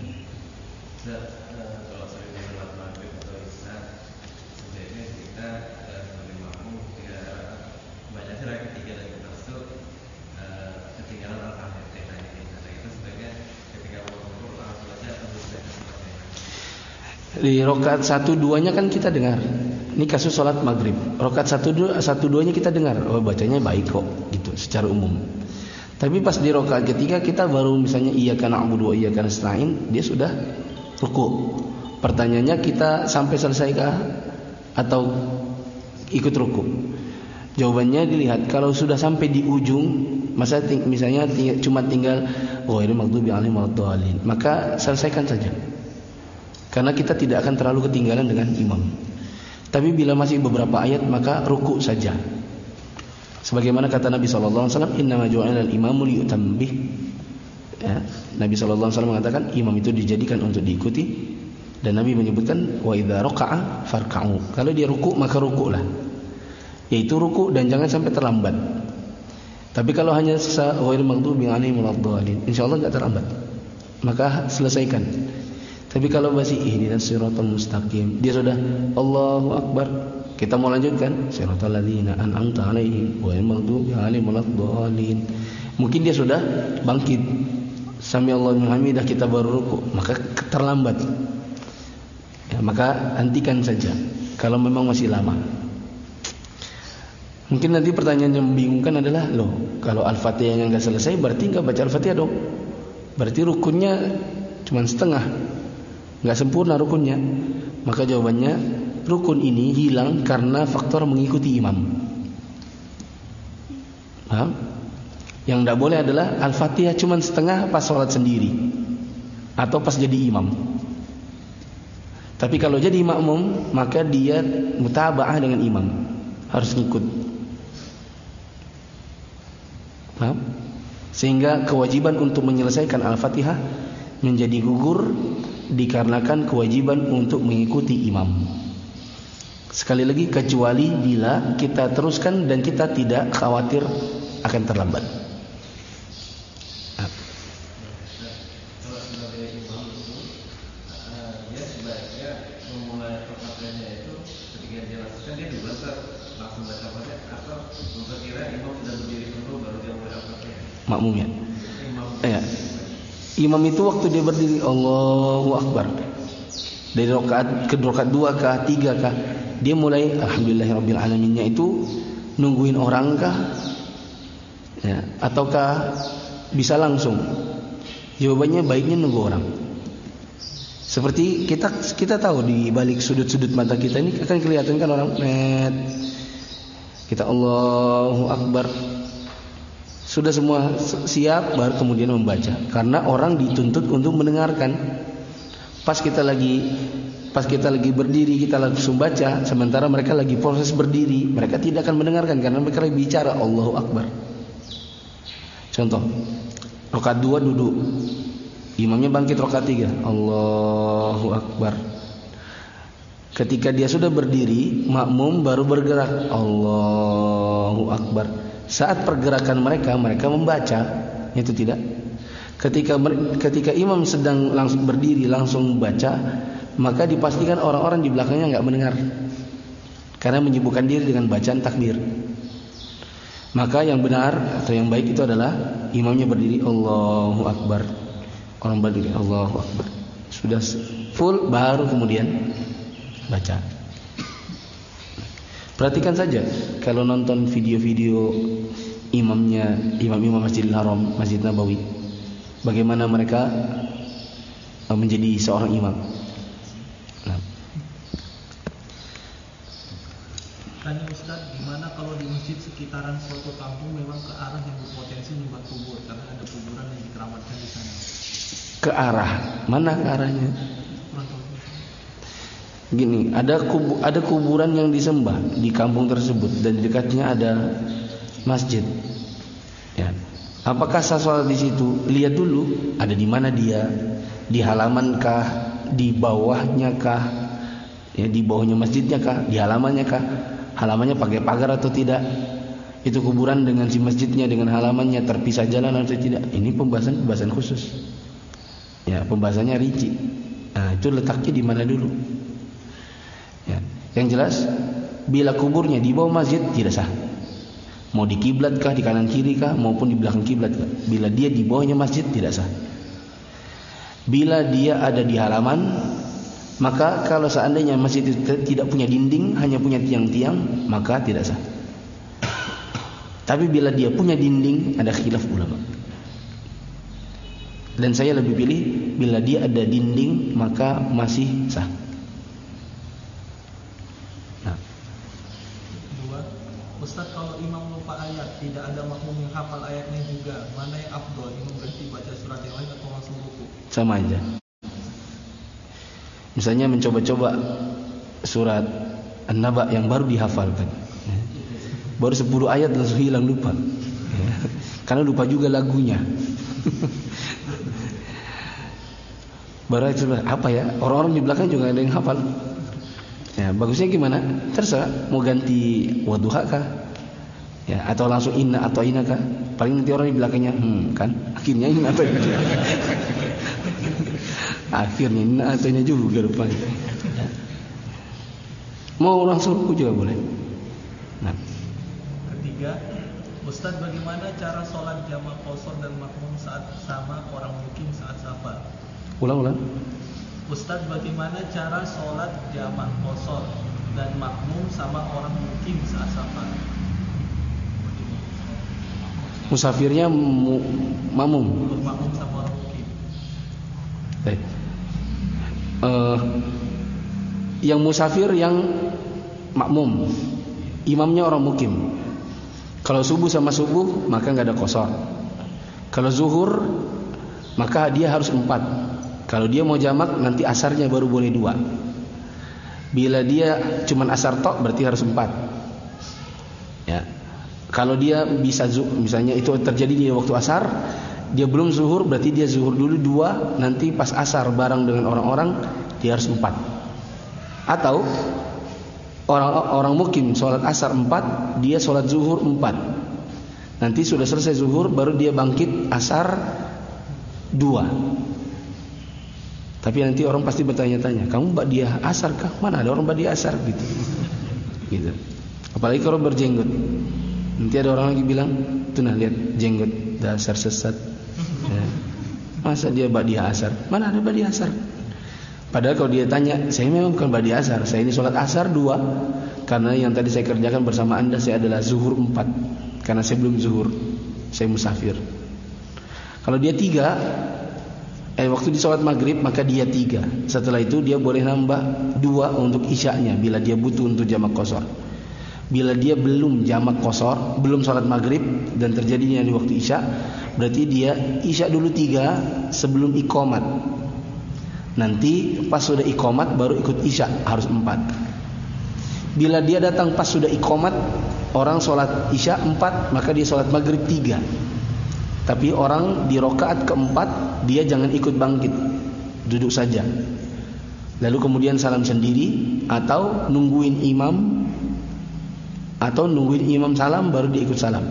[SPEAKER 1] Di rokaat satu duanya kan kita dengar. Ini kasus sholat maghrib. Rokaat satu dua satu duanya kita dengar. Oh bacanya baik kok, gitu secara umum. Tapi pas di rokaat ketiga kita baru misalnya iyyaka na'budu wa iyyaka nasta'in, dia sudah ruku. Pertanyaannya kita sampai selesaikah atau ikut ruku? Jawabannya dilihat. Kalau sudah sampai di ujung, masa ting- misalnya ting- cuma tinggal oh ini maghdubi alaihim waladdallin, maka selesaikan saja. Karena kita tidak akan terlalu ketinggalan dengan imam. Tapi bila masih beberapa ayat, maka ruku saja. Sebagaimana kata Nabi sallallahu alaihi wasallam, "Innama ju'ila al-imamu liyutam bih." Ya, Nabi sallallahu alaihi wasallam mengatakan imam itu dijadikan untuk diikuti. Dan Nabi menyebutkan wa idza raka'a farka'u. Kalau dia ruku maka rukuklah. Yaitu ruku dan jangan sampai terlambat. Tapi kalau hanya ghairil maghdubi 'alaihim waladdallin, insyaallah enggak terlambat. Maka selesaikan. Tapi kalau masih ihdinas siratal mustaqim, dia sudah Allahu akbar, kita mau lanjutkan siratal ladzina an'amta 'alaihim ghairil maghdubi 'alaihim waladdallin. Mungkin dia sudah bangkit. Sami Allahu liman hamidah, kita baru ruku, maka terlambat. Ya, maka hentikan saja kalau memang masih lama. Mungkin nanti pertanyaan yang membingungkan adalah, loh, kalau Al-Fatihahnya enggak selesai berarti enggak baca Al-Fatihah dong. Berarti rukunnya cuma setengah, enggak sempurna rukunnya. Maka jawabannya, rukun ini hilang karena faktor mengikuti imam. Paham? Yang enggak boleh adalah Al-Fatihah cuma setengah pas sholat sendiri atau pas jadi imam. Tapi kalau jadi makmum, maka dia mutaba'ah dengan imam, harus ngikut. Paham? Sehingga kewajiban untuk menyelesaikan Al-Fatihah menjadi gugur dikarenakan kewajiban untuk mengikuti imam. Sekali lagi, kecuali bila kita teruskan dan kita tidak khawatir akan terlambat. Makmumnya. Ya. Imam itu waktu dia berdiri Allahu Akbar, dari rakaat ke rakaat dua kah, tiga kah, dia mulai alhamdulillahirabbil alaminnya itu nungguin orang kah? Ya, ataukah bisa langsung? Jawabannya baiknya nunggu orang. Seperti kita kita tahu di balik sudut-sudut mata kita ini akan kelihatan kan orang net. Kita Allahu Akbar. Sudah semua siap baru kemudian membaca. Karena orang dituntut untuk mendengarkan. Pas kita lagi pas kita lagi berdiri kita langsung baca, sementara mereka lagi proses berdiri, mereka tidak akan mendengarkan karena mereka lagi bicara Allahu Akbar. Contoh, rakaat dua duduk, imamnya bangkit rakaat tiga, Allahu Akbar. Ketika dia sudah berdiri, makmum baru bergerak, Allahu Akbar. Saat pergerakan mereka, mereka membaca, itu tidak. Ketika ketika imam sedang langsung berdiri langsung membaca, maka dipastikan orang-orang di belakangnya enggak mendengar, karena menyibukkan diri dengan bacaan takbir. Maka yang benar atau yang baik itu adalah imamnya berdiri Allahu Akbar, orang berdiri Allahu Akbar, sudah full baru kemudian baca. Perhatikan saja kalau nonton video-video imamnya, imam-imam Masjidil Haram, Masjid Nabawi, bagaimana mereka menjadi seorang imam. Nah.
[SPEAKER 5] Tanya Ustaz, gimana kalau di masjid sekitaran suatu kampung memang ke arah yang berpotensi menyembah kubur karena ada kuburan yang dikeramatkan di sana?
[SPEAKER 1] Ke arah mana ke arahnya? Gini, ada kubu, ada kuburan yang disembah di kampung tersebut dan di dekatnya ada masjid. Ya. Apakah saya sholat di situ? Lihat dulu ada di mana dia, di halaman kah, di bawahnya kah, ya, di bawahnya masjidnya kah, di halamannya kah, halamannya pakai pagar atau tidak, itu kuburan dengan si masjidnya dengan halamannya terpisah jalan atau tidak. Ini pembahasan pembahasan khusus. Ya, pembahasannya rinci. Nah, itu letaknya di mana dulu. Ya. Yang jelas, bila kuburnya di bawah masjid tidak sah. Mau di kiblat kah, di kanan kiri kah, maupun di belakang kiblat kah. Bila dia di bawahnya masjid tidak sah. Bila dia ada di halaman, maka kalau seandainya masjid itu tidak punya dinding, hanya punya tiang-tiang, maka tidak sah. Tapi bila dia punya dinding, ada khilaf ulama. Dan saya lebih pilih bila dia ada dinding maka masih sah. Nah.
[SPEAKER 5] Dua, Ustaz, kalau imam lupa ayat, tidak ada makmum yang hafal ayatnya juga, mana yang afdol? Imam berhenti baca surat yang lain atau langsung ruku?
[SPEAKER 1] Sama aja. Misalnya mencoba-coba surat An-Naba yang baru dihafalkan, baru sepuluh ayat langsung hilang lupa, karena lupa juga lagunya. Baru itu apa ya? Orang-orang di belakang juga ada yang hafal. Ya, bagusnya gimana? Terserah mau ganti wadduha kah? Ya, atau langsung inna atau ina kah? Paling nanti orang di belakangnya, hmm kan? Akhirnya inna atau ina. Akhirnya inna atau ina juga rupanya. Ya. Mau langsung ruku juga boleh. Nah.
[SPEAKER 5] Ketiga, Ustaz, bagaimana cara sholat jamaah qashar dan makmum saat sama orang mukim saat safar?
[SPEAKER 1] Ulang-ulang.
[SPEAKER 5] Ustaz, bagaimana cara sholat jamaah qashar dan makmum sama orang mukim saat safar?
[SPEAKER 1] Musafirnya mu, makmum.
[SPEAKER 5] Makmum sama orang mukim.
[SPEAKER 1] Baik. Uh, yang musafir yang makmum, imamnya orang mukim. Kalau subuh sama subuh maka nggak ada qashar. Kalau zuhur maka dia harus empat. Kalau dia mau jamak nanti asarnya baru boleh dua. Bila dia cuman asar tok berarti harus empat. Ya. Kalau dia bisa misalnya itu terjadi di waktu asar, dia belum zuhur berarti dia zuhur dulu dua, nanti pas asar bareng dengan orang-orang dia harus empat. Atau orang orang mukim sholat asar empat, dia sholat zuhur empat. Nanti sudah selesai zuhur baru dia bangkit asar dua. Tapi nanti orang pasti bertanya-tanya, kamu ba'diyah asar kah? Mana ada orang ba'diyah asar gitu. Gitu. Apalagi kalau berjenggot. Nanti ada orang lagi bilang, tuh nah lihat jenggot dasar sesat. Ya. Masa dia ba'diyah asar? Mana ada ba'diyah asar? Padahal kalau dia tanya, saya memang bukan ba'diyah asar, saya ini sholat asar dua. Karena yang tadi saya kerjakan bersama anda saya adalah zuhur empat. Karena saya belum zuhur, saya musafir. Kalau dia tiga, Eh, waktu di sholat maghrib maka dia tiga. Setelah itu dia boleh nambah dua untuk isyaknya bila dia butuh untuk jamak qashar. Bila dia belum jamak qashar, belum sholat maghrib dan terjadinya di waktu isya, berarti dia isya dulu tiga sebelum iqamat. Nanti pas sudah iqamat baru ikut isya, harus empat. Bila dia datang pas sudah iqamat, orang sholat isya empat, maka dia sholat maghrib tiga. Tapi orang di rakaat keempat dia jangan ikut bangkit, duduk saja. Lalu kemudian salam sendiri atau nungguin imam, atau nungguin imam salam baru dia ikut salam.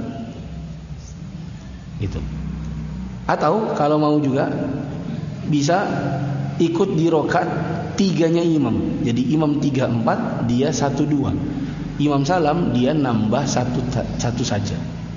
[SPEAKER 1] Gitu. Atau kalau mau juga bisa ikut di rakaat tiganya imam. Jadi imam tiga empat, dia satu dua. Imam salam dia nambah satu satu saja.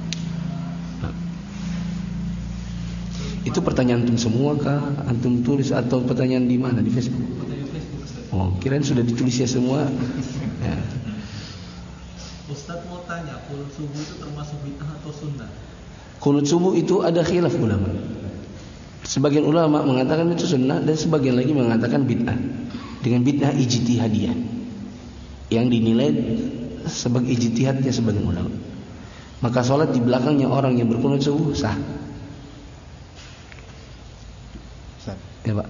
[SPEAKER 1] Itu pertanyaan antum semua kah? Antum tulis atau pertanyaan di mana? Di Facebook? Oh, kirain sudah ditulis ya semua. Ya.
[SPEAKER 5] Ustaz mau tanya, qunut subuh itu termasuk bid'ah atau sunnah?
[SPEAKER 1] Qunut subuh itu ada khilaf ulama. Sebagian ulama mengatakan itu sunnah dan sebagian lagi mengatakan bid'ah. Dengan bid'ah ijtihadiyah yang dinilai sebagai ijtihadnya sebagian ulama. Maka sholat di belakangnya orang yang berqunut subuh sah. Ya Pak.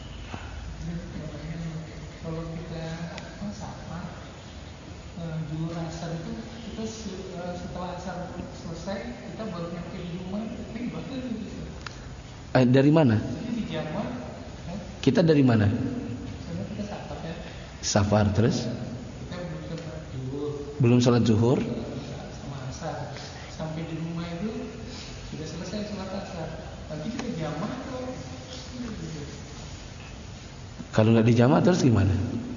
[SPEAKER 6] Kalau kita safar zuhur asar itu kita setelah asar selesai kita baru nyampe di rumah itu ibadah gitu.
[SPEAKER 1] Eh, dari mana?
[SPEAKER 6] Jadi di Jawa.
[SPEAKER 1] Kita dari mana?
[SPEAKER 6] Karena kita safar ya.
[SPEAKER 1] Safar terus?
[SPEAKER 6] Kita belum sholat zuhur.
[SPEAKER 1] Belum sholat zuhur?
[SPEAKER 6] Sama asar. Sampai di rumah itu sudah selesai sholat asar. Nanti kita jamaah atau
[SPEAKER 1] kalau nggak dijamak terus gimana?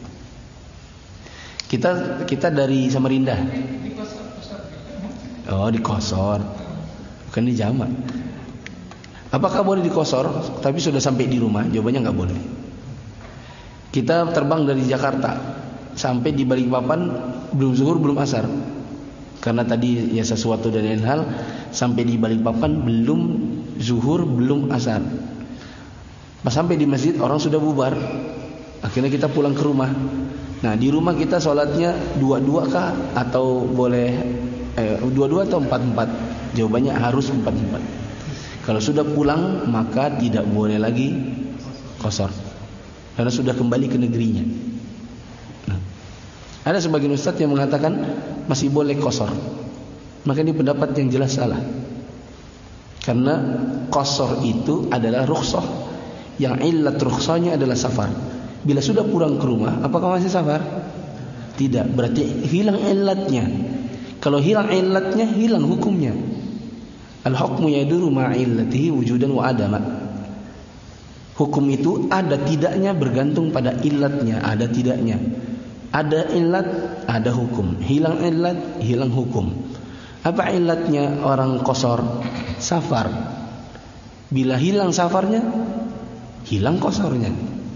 [SPEAKER 1] Kita kita dari Samarinda.
[SPEAKER 6] di kosor-kosor gitu.
[SPEAKER 1] Oh, di qashar. Bukan dijamak. Apakah boleh di qashar tapi sudah sampai di rumah? Jawabannya nggak boleh. Kita terbang dari Jakarta sampai di Balikpapan belum zuhur belum asar. Karena tadi ya sesuatu dan lain hal, sampai di Balikpapan belum zuhur belum asar. Pas sampai di masjid orang sudah bubar. Akhirnya kita pulang ke rumah. Nah, di rumah kita sholatnya dua-dua kah atau boleh eh, dua-dua atau empat-empat? Jawabannya harus empat-empat. Kalau sudah pulang maka tidak boleh lagi qashar. Karena sudah kembali ke negerinya. Nah, ada sebagian ustaz yang mengatakan masih boleh qashar. Maka ini pendapat yang jelas salah. Karena qashar itu adalah rukhsah Yang illat rukhsahnya adalah safar. Bila sudah pulang ke rumah, apakah masih safar? Tidak, berarti hilang illatnya. Kalau hilang illatnya, hilang hukumnya. Al-hukmu yaduru ma'illatihi wujudan wa adama. Hukum itu ada tidaknya bergantung pada illatnya, ada tidaknya. Ada illat, ada hukum. Hilang illat, hilang hukum. Apa illatnya orang qashar? Safar. Bila hilang safarnya, hilang qasharnya.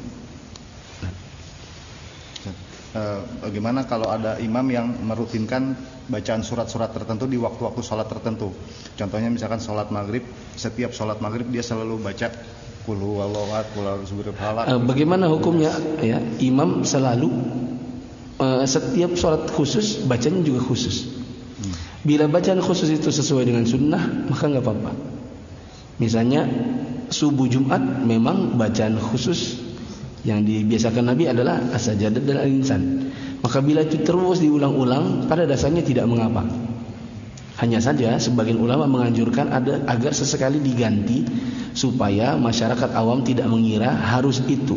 [SPEAKER 2] Bagaimana kalau ada imam yang merutinkan bacaan surat-surat tertentu di waktu-waktu sholat tertentu? Contohnya misalkan sholat maghrib, setiap sholat maghrib dia selalu baca Qul huwallahu ahad, Qul a'udzu birabbil falaq.
[SPEAKER 1] Bagaimana hukumnya? Ya, imam selalu uh, setiap sholat khusus bacanya juga khusus. Bila bacaan khusus itu sesuai dengan sunnah, maka nggak apa-apa. Misalnya subuh Jumat memang bacaan khusus yang dibiasakan Nabi adalah as-sajadah dan al-insan. Maka bila itu terus diulang-ulang, pada dasarnya tidak mengapa. Hanya saja sebagian ulama menganjurkan ada agar sesekali diganti supaya masyarakat awam tidak mengira harus itu.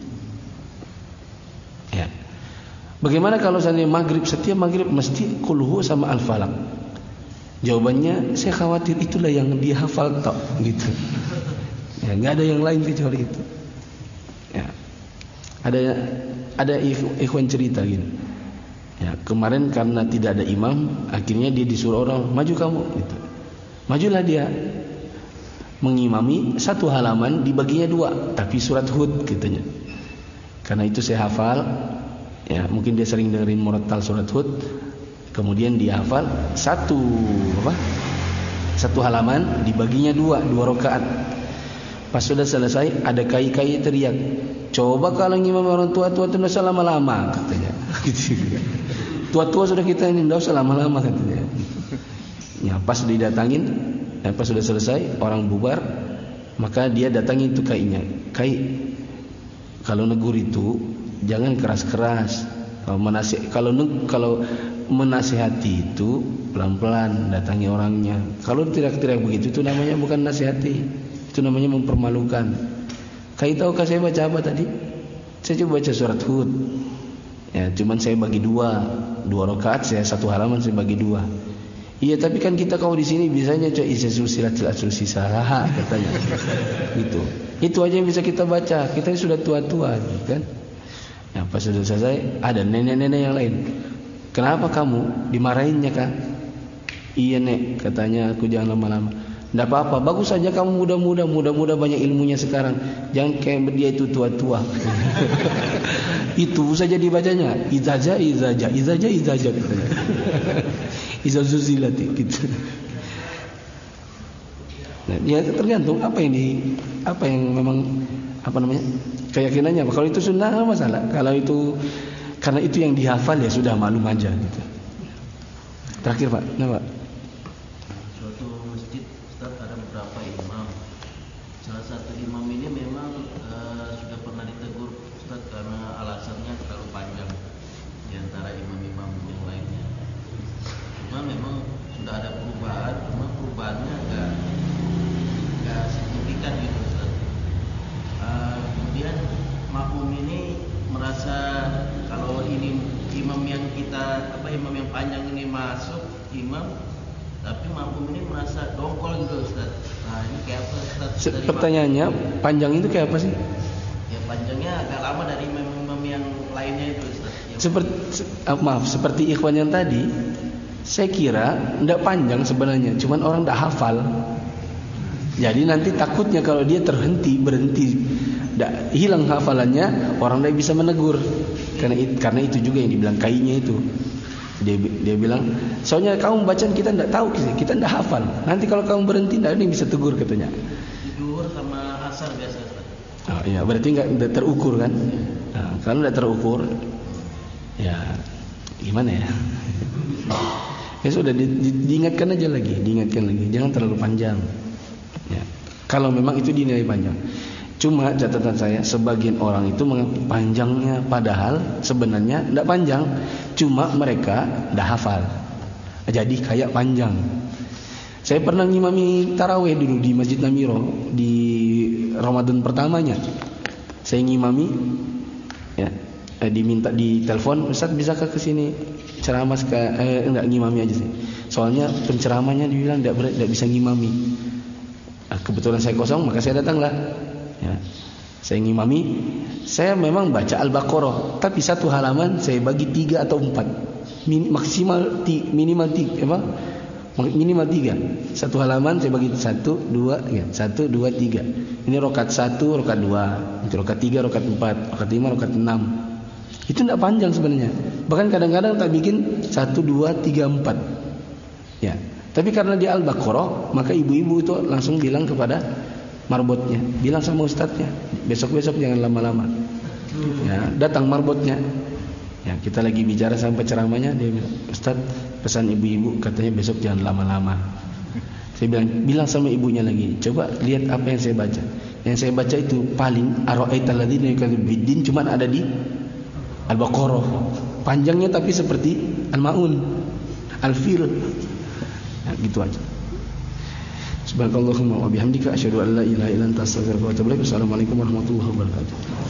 [SPEAKER 1] Ya. Bagaimana kalau seandainya maghrib, setiap maghrib mesti qul hu sama al-falaq? Jawabannya, saya khawatir itulah yang dia hafal tok gitu. Ya, nggak ada yang lain kecuali itu. Ya. Ada ada ikhwan cerita gini. Ya, kemarin karena tidak ada imam, akhirnya dia disuruh orang, maju kamu gitu. Majulah dia. Mengimami satu halaman dibaginya dua, tapi surat Hud katanya. Karena itu saya hafal. Ya, mungkin dia sering dengerin murattal surat Hud. Kemudian dia hafal satu apa? Satu halaman dibaginya dua, dua rakaat. Pas sudah selesai, ada kai-kai teriak, coba kalau ngimam orang tua-tua itu tidak usah lama-lama katanya. Tua-tua sudah kita ini tidak usah lama-lama katanya. Ya, pas didatangin, dan pas sudah selesai orang bubar, maka dia datangi itu kainya. Kai, kalau negur itu jangan keras-keras. Kalau menasih, kalau kalau menasihati itu pelan-pelan, datangi orangnya. Kalau teriak-teriak begitu itu namanya bukan nasihati. Itu namanya mempermalukan. Kai tahukah saya baca apa tadi? Saya coba baca surat Hud. Ya, cuman saya bagi dua, dua rakaat saya satu halaman saya bagi dua. Iya, tapi kan kita kalau di sini bisanya coba isa susilat salah katanya. Gitu. Itu aja yang bisa kita baca. Kita sudah tua-tua, kan? Ya, pas sudah selesai ada nenek-nenek yang lain. Kenapa kamu dimarahinnya kan? Iya nek, katanya aku jangan lama-lama. Tidak apa-apa, bagus saja kamu muda-muda, muda-muda banyak ilmunya sekarang. Jangan kayak dia itu tua-tua. Itu saja dibacanya. Izaja, izaja, izaja, izaja katanya. Izazuzilati gitu. Nah, ya tergantung apa yang di, apa yang memang apa namanya keyakinannya. Kalau itu sunnah nggak masalah. Kalau itu karena itu yang dihafal ya sudah maklum aja gitu. Terakhir Pak, nah Pak. Pertanyaannya, panjang itu kayak apa sih?
[SPEAKER 7] Ya panjangnya agak lama dari imam-imam yang lainnya itu Ustaz.
[SPEAKER 1] Seperti maaf, seperti ikhwan yang tadi, saya kira tidak panjang sebenarnya, cuman orang tidak hafal. Jadi nanti takutnya kalau dia terhenti, berhenti, tidak hilang hafalannya, orang tidak bisa menegur. Karena itu, karena itu juga yang dibilang kainya itu. Dia, dia bilang, soalnya kamu bacaan kita tidak tahu, kita tidak hafal. Nanti kalau kamu berhenti, tidak ada yang bisa tegur katanya.
[SPEAKER 7] Duhur sama asar biasa.
[SPEAKER 1] Oh iya, berarti nggak terukur kan? Nah, kalau tidak terukur, ya gimana ya? Ya sudah di, di, diingatkan aja lagi, diingatkan lagi, jangan terlalu panjang. Ya. Kalau memang itu dinilai panjang. Cuma catatan saya, sebagian orang itu menganggap panjangnya, padahal sebenarnya tidak panjang. Cuma mereka tidak hafal, jadi kayak panjang. Saya pernah ngimami tarawih dulu di Masjid Namiro di Ramadan pertamanya saya ngimami, ya, eh, diminta di telepon, Ustaz bisakah ke sini ceramah sekali, eh, enggak ngimami aja sih. Soalnya penceramahnya dibilang enggak enggak bisa ngimami. Nah, kebetulan saya kosong, maka saya datanglah. Ya. Saya ngimami, saya memang baca Al-Baqarah, tapi satu halaman saya bagi tiga atau empat, Min, maksimal ti, minimal tiga, apa? Minimal tiga. Satu halaman saya bagi satu, dua, ya, satu, dua, tiga. Ini rokat satu, rokat dua, itu rokat tiga, rokat empat, rokat lima, rokat enam. Itu tidak panjang sebenarnya. Bahkan kadang-kadang tak bikin satu, dua, tiga, empat. Ya. Tapi karena di Al-Baqarah, maka ibu-ibu itu langsung bilang kepada marbotnya, bilang sama ustadznya, besok-besok jangan lama-lama. Ya, datang marbotnya. Ya, kita lagi bicara sampai ceramahnya, dia bilang, Ustaz, pesan ibu-ibu katanya besok jangan lama-lama. Saya bilang, bilang sama ibunya lagi, coba lihat apa yang saya baca. Yang saya baca itu paling ara'aital ladzina yukadzibuna biddin, cuman ada di Al-Baqarah. Panjangnya tapi seperti Al-Maun, Al-Fil. Nah, gitu aja. Subhanakallahumma wa bihamdika asyhadu an la ilaha illa anta astaghfiruka wa atubu ilaik. Assalamualaikum warahmatullahi wabarakatuh.